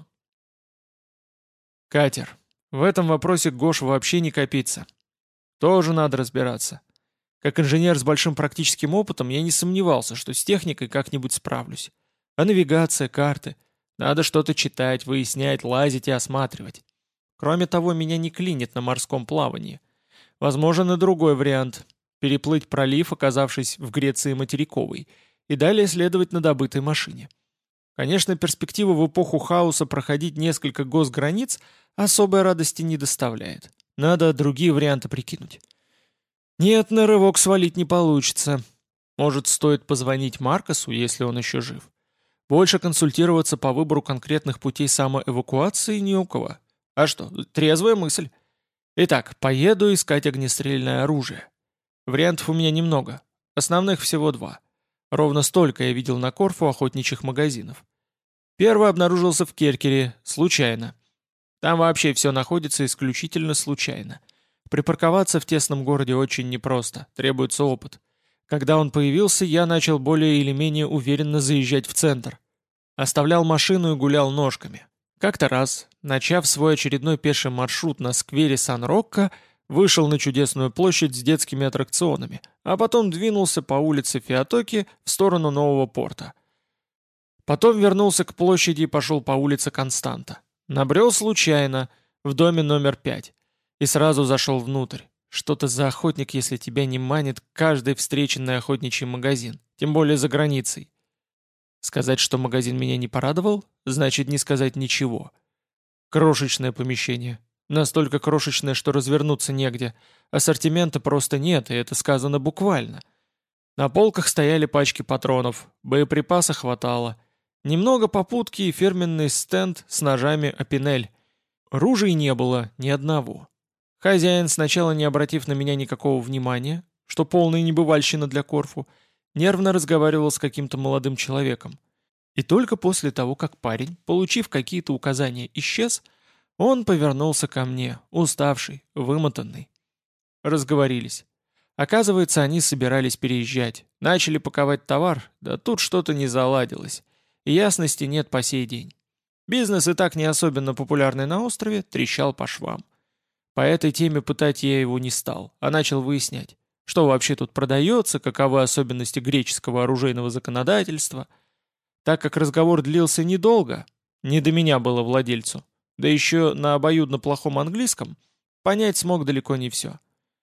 Катер. В этом вопросе Гош вообще не копится. Тоже надо разбираться. Как инженер с большим практическим опытом, я не сомневался, что с техникой как-нибудь справлюсь. А навигация, карты. Надо что-то читать, выяснять, лазить и осматривать. Кроме того, меня не клинит на морском плавании. Возможен и другой вариант – переплыть пролив, оказавшись в Греции материковой, и далее следовать на добытой машине. Конечно, перспектива в эпоху хаоса проходить несколько госграниц особой радости не доставляет. Надо другие варианты прикинуть. Нет, на рывок свалить не получится. Может, стоит позвонить Маркосу, если он еще жив. Больше консультироваться по выбору конкретных путей самоэвакуации не у кого. А что, трезвая мысль. Итак, поеду искать огнестрельное оружие. Вариантов у меня немного. Основных всего два. Ровно столько я видел на Корфу охотничьих магазинов. Первый обнаружился в Керкере, случайно. Там вообще все находится исключительно случайно. Припарковаться в тесном городе очень непросто, требуется опыт. Когда он появился, я начал более или менее уверенно заезжать в центр. Оставлял машину и гулял ножками. Как-то раз, начав свой очередной пеший маршрут на сквере Сан-Рокко, вышел на чудесную площадь с детскими аттракционами, а потом двинулся по улице Фиатоки в сторону нового порта. Потом вернулся к площади и пошел по улице Константа. Набрел случайно, в доме номер пять. И сразу зашел внутрь. Что ты за охотник, если тебя не манит каждый встреченный охотничий магазин, тем более за границей? Сказать, что магазин меня не порадовал, значит не сказать ничего. Крошечное помещение. Настолько крошечное, что развернуться негде. Ассортимента просто нет, и это сказано буквально. На полках стояли пачки патронов, боеприпаса хватало. Немного попутки и фирменный стенд с ножами Опинель. Ружей не было ни одного. Хозяин, сначала не обратив на меня никакого внимания, что полная небывальщина для Корфу, нервно разговаривал с каким-то молодым человеком. И только после того, как парень, получив какие-то указания, исчез, он повернулся ко мне, уставший, вымотанный. Разговорились. Оказывается, они собирались переезжать. Начали паковать товар, да тут что-то не заладилось. И ясности нет по сей день. Бизнес, и так не особенно популярный на острове, трещал по швам. По этой теме пытать я его не стал, а начал выяснять, что вообще тут продается, каковы особенности греческого оружейного законодательства. Так как разговор длился недолго, не до меня было владельцу, да еще на обоюдно плохом английском, понять смог далеко не все.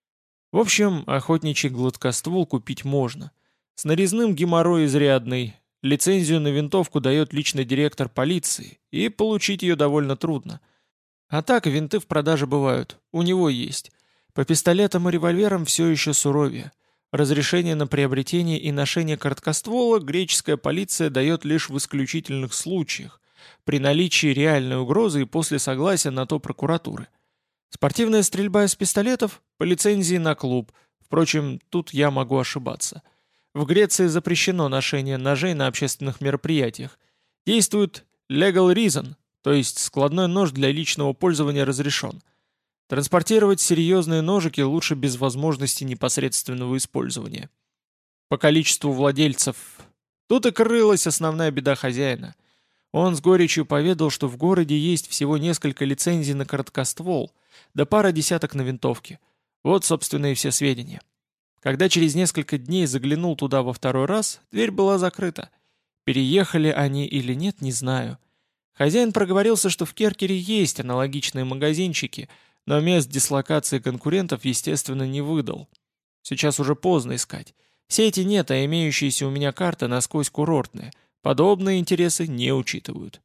В общем, охотничий гладкоствол купить можно. С нарезным геморрой изрядный, лицензию на винтовку дает лично директор полиции, и получить ее довольно трудно. А так, винты в продаже бывают, у него есть. По пистолетам и револьверам все еще суровее. Разрешение на приобретение и ношение короткоствола греческая полиция дает лишь в исключительных случаях, при наличии реальной угрозы и после согласия на то прокуратуры. Спортивная стрельба из пистолетов по лицензии на клуб, впрочем, тут я могу ошибаться. В Греции запрещено ношение ножей на общественных мероприятиях. Действует legal reason, то есть складной нож для личного пользования разрешен. Транспортировать серьезные ножики лучше без возможности непосредственного использования. По количеству владельцев. Тут и крылась основная беда хозяина. Он с горечью поведал, что в городе есть всего несколько лицензий на короткоствол, да пара десяток на винтовки. Вот, собственно, и все сведения. Когда через несколько дней заглянул туда во второй раз, дверь была закрыта. Переехали они или нет, не знаю. Хозяин проговорился, что в Керкере есть аналогичные магазинчики, но мест дислокации конкурентов, естественно, не выдал. Сейчас уже поздно искать. Сети нет, а имеющиеся у меня карты насквозь курортные. Подобные интересы не учитывают.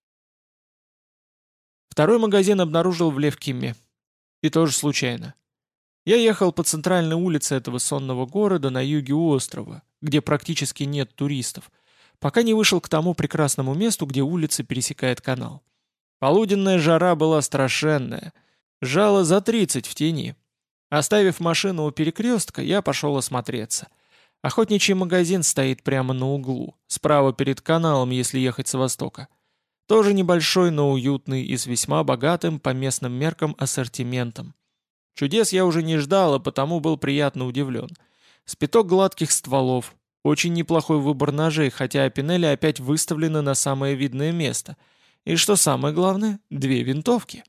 Второй магазин обнаружил в Левкиме. И тоже случайно. Я ехал по центральной улице этого сонного города на юге острова, где практически нет туристов, пока не вышел к тому прекрасному месту, где улица пересекает канал. Полуденная жара была страшенная. Жало за тридцать в тени. Оставив машину у перекрестка, я пошел осмотреться. Охотничий магазин стоит прямо на углу, справа перед каналом, если ехать с востока. Тоже небольшой, но уютный и с весьма богатым по местным меркам ассортиментом. Чудес я уже не ждал, а потому был приятно удивлен. Спиток гладких стволов, очень неплохой выбор ножей, хотя опинели опять выставлены на самое видное место. И что самое главное, две винтовки.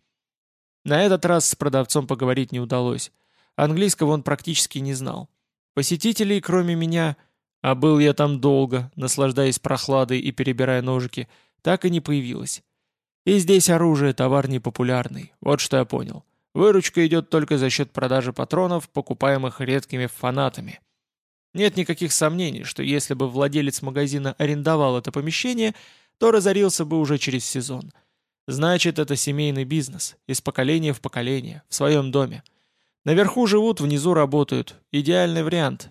На этот раз с продавцом поговорить не удалось. Английского он практически не знал. Посетителей, кроме меня, а был я там долго, наслаждаясь прохладой и перебирая ножики, так и не появилось. И здесь оружие товар непопулярный, вот что я понял. Выручка идет только за счет продажи патронов, покупаемых редкими фанатами. Нет никаких сомнений, что если бы владелец магазина арендовал это помещение, то разорился бы уже через сезон. Значит, это семейный бизнес, из поколения в поколение, в своем доме. Наверху живут, внизу работают. Идеальный вариант.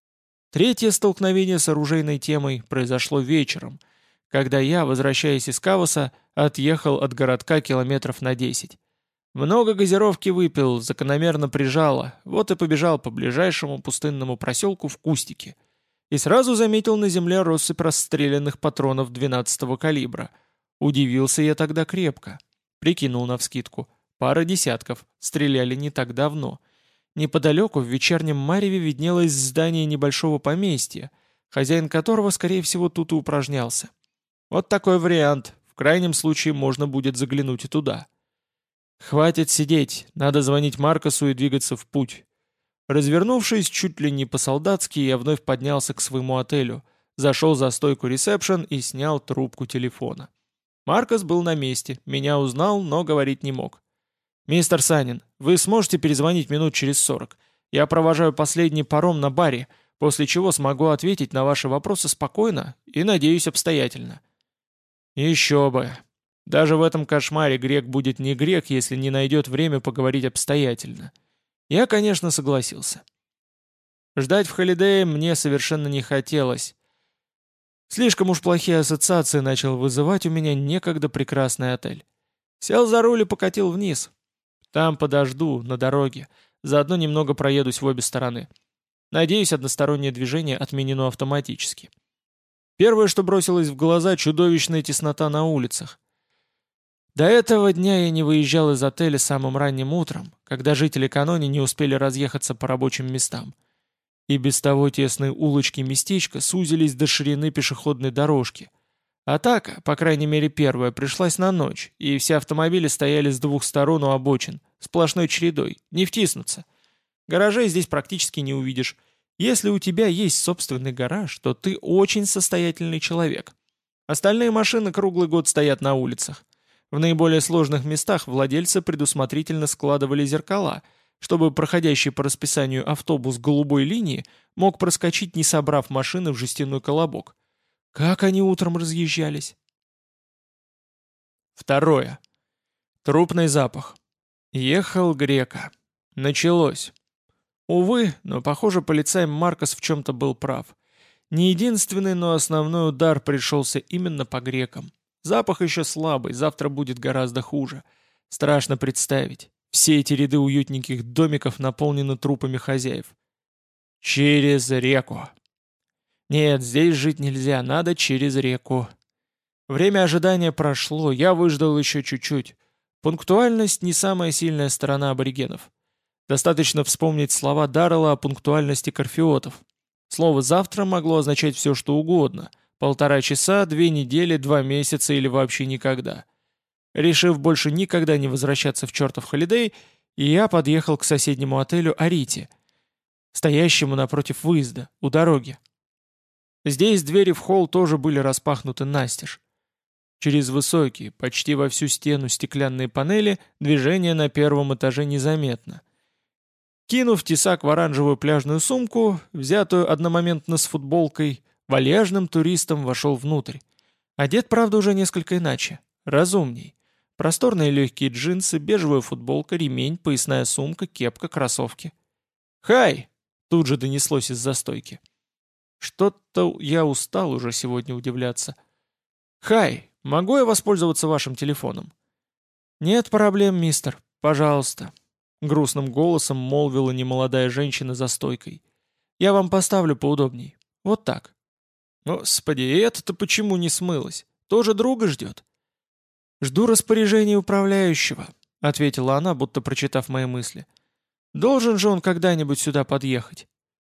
Третье столкновение с оружейной темой произошло вечером, когда я, возвращаясь из Кавоса, отъехал от городка километров на десять. Много газировки выпил, закономерно прижало, вот и побежал по ближайшему пустынному проселку в кустике. И сразу заметил на земле россыпь расстрелянных патронов двенадцатого калибра. Удивился я тогда крепко. Прикинул навскидку. Пара десятков, стреляли не так давно. Неподалеку в вечернем мареве виднелось здание небольшого поместья, хозяин которого, скорее всего, тут и упражнялся. Вот такой вариант, в крайнем случае можно будет заглянуть и туда. Хватит сидеть, надо звонить Маркосу и двигаться в путь. Развернувшись чуть ли не по-солдатски, я вновь поднялся к своему отелю, зашел за стойку ресепшн и снял трубку телефона. Маркос был на месте, меня узнал, но говорить не мог. «Мистер Санин, вы сможете перезвонить минут через сорок? Я провожаю последний паром на баре, после чего смогу ответить на ваши вопросы спокойно и, надеюсь, обстоятельно». «Еще бы. Даже в этом кошмаре грек будет не грек, если не найдет время поговорить обстоятельно». Я, конечно, согласился. Ждать в Холидее мне совершенно не хотелось. Слишком уж плохие ассоциации начал вызывать у меня некогда прекрасный отель. Сел за руль и покатил вниз. Там подожду, на дороге. Заодно немного проедусь в обе стороны. Надеюсь, одностороннее движение отменено автоматически. Первое, что бросилось в глаза — чудовищная теснота на улицах. До этого дня я не выезжал из отеля самым ранним утром, когда жители Канони не успели разъехаться по рабочим местам. И без того тесные улочки местечка сузились до ширины пешеходной дорожки. Атака, по крайней мере первая, пришлась на ночь, и все автомобили стояли с двух сторон у обочин, сплошной чередой, не втиснуться. Гаражей здесь практически не увидишь. Если у тебя есть собственный гараж, то ты очень состоятельный человек. Остальные машины круглый год стоят на улицах. В наиболее сложных местах владельцы предусмотрительно складывали зеркала, чтобы проходящий по расписанию автобус голубой линии мог проскочить, не собрав машины в жестяной колобок. Как они утром разъезжались? Второе. Трупный запах. Ехал Грека. Началось. Увы, но, похоже, полицай Маркос в чем-то был прав. Не единственный, но основной удар пришелся именно по грекам. Запах еще слабый, завтра будет гораздо хуже. Страшно представить. Все эти ряды уютненьких домиков наполнены трупами хозяев. Через реку. Нет, здесь жить нельзя, надо через реку. Время ожидания прошло, я выждал еще чуть-чуть. Пунктуальность не самая сильная сторона аборигенов. Достаточно вспомнить слова Даррелла о пунктуальности корфиотов. Слово «завтра» могло означать все, что угодно. Полтора часа, две недели, два месяца или вообще никогда. Решив больше никогда не возвращаться в чертов Холидей, я подъехал к соседнему отелю «Арити», стоящему напротив выезда, у дороги. Здесь двери в холл тоже были распахнуты настежь. Через высокие, почти во всю стену стеклянные панели движение на первом этаже незаметно. Кинув тесак в оранжевую пляжную сумку, взятую одномоментно с футболкой, вальяжным туристом вошел внутрь. Одет, правда, уже несколько иначе, разумней. Просторные легкие джинсы, бежевая футболка, ремень, поясная сумка, кепка, кроссовки. «Хай!» — тут же донеслось из застойки. Что-то я устал уже сегодня удивляться. «Хай, могу я воспользоваться вашим телефоном?» «Нет проблем, мистер, пожалуйста», — грустным голосом молвила немолодая женщина за стойкой. «Я вам поставлю поудобней. Вот так». «Господи, и это-то почему не смылось? Тоже друга ждет?» «Жду распоряжения управляющего», — ответила она, будто прочитав мои мысли. «Должен же он когда-нибудь сюда подъехать».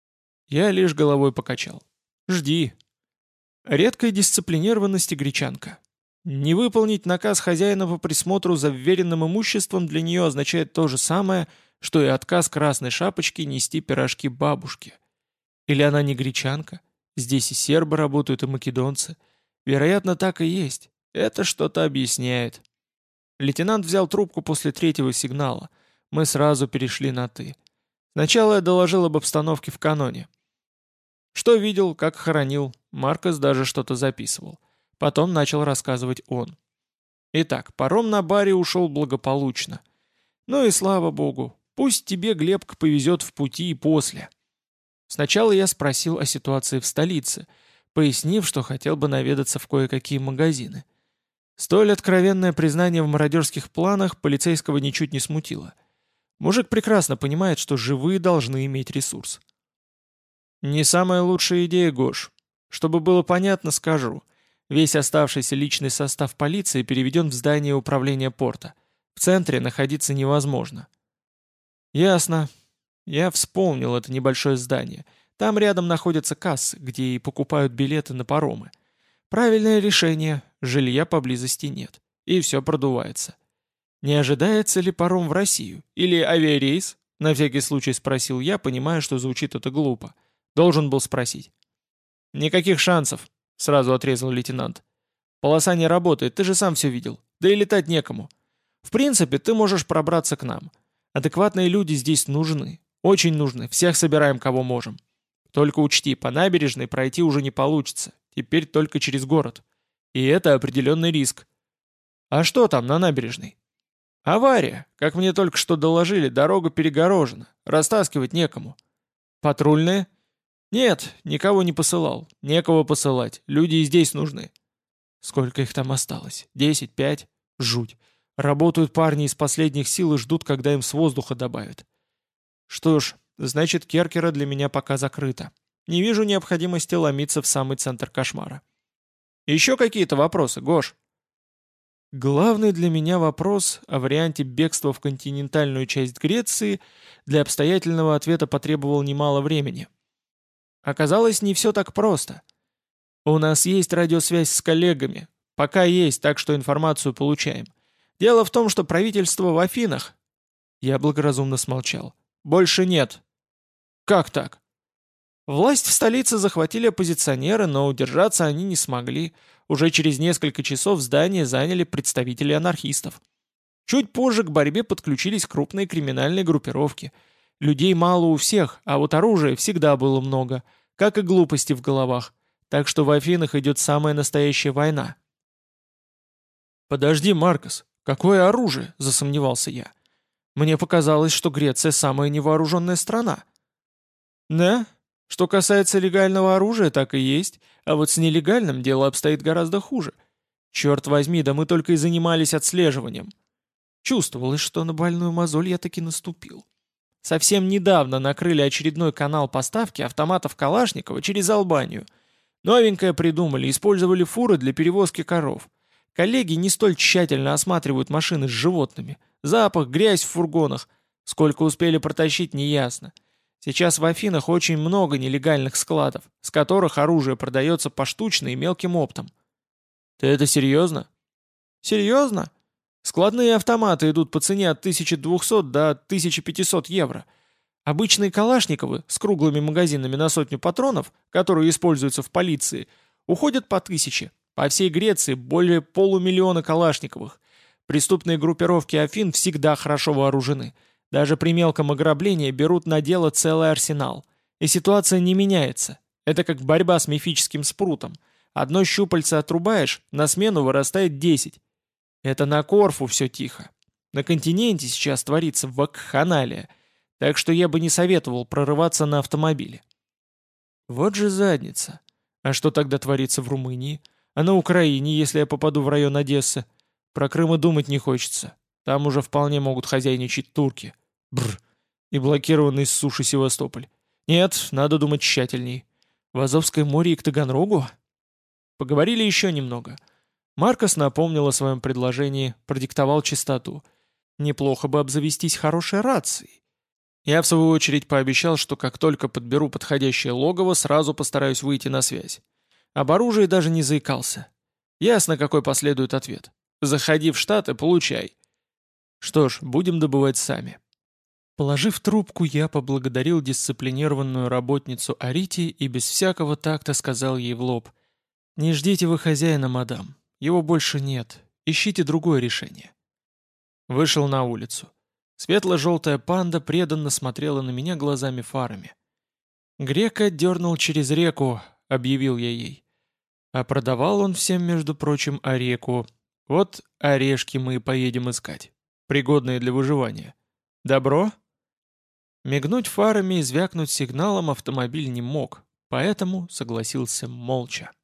Я лишь головой покачал. «Жди». Редкой дисциплинированности гречанка. Не выполнить наказ хозяина по присмотру за вверенным имуществом для нее означает то же самое, что и отказ Красной Шапочки нести пирожки бабушке. Или она не гречанка? Здесь и сербы работают, и македонцы. Вероятно, так и есть. Это что-то объясняет. Лейтенант взял трубку после третьего сигнала. Мы сразу перешли на «ты». Сначала я доложил об обстановке в Каноне. Что видел, как хоронил, Маркос даже что-то записывал. Потом начал рассказывать он. Итак, паром на баре ушел благополучно. Ну и слава богу, пусть тебе, Глебка, повезет в пути и после. Сначала я спросил о ситуации в столице, пояснив, что хотел бы наведаться в кое-какие магазины. Столь откровенное признание в мародерских планах полицейского ничуть не смутило. Мужик прекрасно понимает, что живые должны иметь ресурс. «Не самая лучшая идея, Гош. Чтобы было понятно, скажу. Весь оставшийся личный состав полиции переведен в здание управления порта. В центре находиться невозможно». «Ясно. Я вспомнил это небольшое здание. Там рядом находятся кассы, где и покупают билеты на паромы. Правильное решение. Жилья поблизости нет. И все продувается. Не ожидается ли паром в Россию? Или авиарейс?» На всякий случай спросил я, понимая, что звучит это глупо. Должен был спросить. «Никаких шансов», — сразу отрезал лейтенант. «Полоса не работает, ты же сам все видел. Да и летать некому. В принципе, ты можешь пробраться к нам. Адекватные люди здесь нужны. Очень нужны, всех собираем, кого можем. Только учти, по набережной пройти уже не получится. Теперь только через город. И это определенный риск. А что там на набережной? Авария. Как мне только что доложили, дорога перегорожена. Растаскивать некому. Патрульные? Нет, никого не посылал. Некого посылать. Люди и здесь нужны. Сколько их там осталось? Десять, пять? Жуть. Работают парни из последних сил и ждут, когда им с воздуха добавят. Что ж, значит, Керкера для меня пока закрыта. Не вижу необходимости ломиться в самый центр кошмара. Еще какие-то вопросы, Гош? Главный для меня вопрос о варианте бегства в континентальную часть Греции для обстоятельного ответа потребовал немало времени. Оказалось, не все так просто. У нас есть радиосвязь с коллегами. Пока есть, так что информацию получаем. Дело в том, что правительство в Афинах... Я благоразумно смолчал. Больше нет. Как так? Власть в столице захватили оппозиционеры, но удержаться они не смогли. Уже через несколько часов здание заняли представители анархистов. Чуть позже к борьбе подключились крупные криминальные группировки. Людей мало у всех, а вот оружия всегда было много, как и глупости в головах. Так что в Афинах идет самая настоящая война. «Подожди, Маркос, какое оружие?» – засомневался я. «Мне показалось, что Греция самая невооруженная страна». «Да? Что касается легального оружия, так и есть, а вот с нелегальным дело обстоит гораздо хуже. Черт возьми, да мы только и занимались отслеживанием». Чувствовалось, что на больную мозоль я таки наступил. Совсем недавно накрыли очередной канал поставки автоматов Калашникова через Албанию. Новенькое придумали, использовали фуры для перевозки коров. Коллеги не столь тщательно осматривают машины с животными. Запах, грязь в фургонах. Сколько успели протащить, неясно. Сейчас в Афинах очень много нелегальных складов, с которых оружие продается поштучно и мелким оптом. Ты это серьезно? Серьезно? Складные автоматы идут по цене от тысячи двухсот до тысячи пятисот евро. Обычные калашниковы с круглыми магазинами на сотню патронов, которые используются в полиции, уходят по тысяче. По всей Греции более полумиллиона калашниковых. Преступные группировки Афин всегда хорошо вооружены. Даже при мелком ограблении берут на дело целый арсенал. И ситуация не меняется. Это как борьба с мифическим спрутом. Одно щупальце отрубаешь, на смену вырастает десять. Это на Корфу все тихо. На континенте сейчас творится вакханалия. Так что я бы не советовал прорываться на автомобиле. Вот же задница. А что тогда творится в Румынии? А на Украине, если я попаду в район Одессы? Про Крым и думать не хочется. Там уже вполне могут хозяйничать турки. Бррр. И блокированный с суши Севастополь. Нет, надо думать тщательней. В Азовское море и к Таганрогу? Поговорили еще немного. Маркос напомнил о своем предложении, продиктовал частоту. Неплохо бы обзавестись хорошей рацией. Я, в свою очередь, пообещал, что как только подберу подходящее логово, сразу постараюсь выйти на связь. Об оружии даже не заикался. Ясно, какой последует ответ. Заходи в Штаты, получай. Что ж, будем добывать сами. Положив трубку, я поблагодарил дисциплинированную работницу Арити и без всякого такта сказал ей в лоб. «Не ждите вы хозяина, мадам. Его больше нет. Ищите другое решение». Вышел на улицу. Светло-желтая панда преданно смотрела на меня глазами-фарами. «Грека дернул через реку», — объявил я ей. А продавал он всем, между прочим, ореку. Вот орешки мы и поедем искать, пригодные для выживания. Добро? Мигнуть фарами и звякнуть сигналом автомобиль не мог, поэтому согласился молча.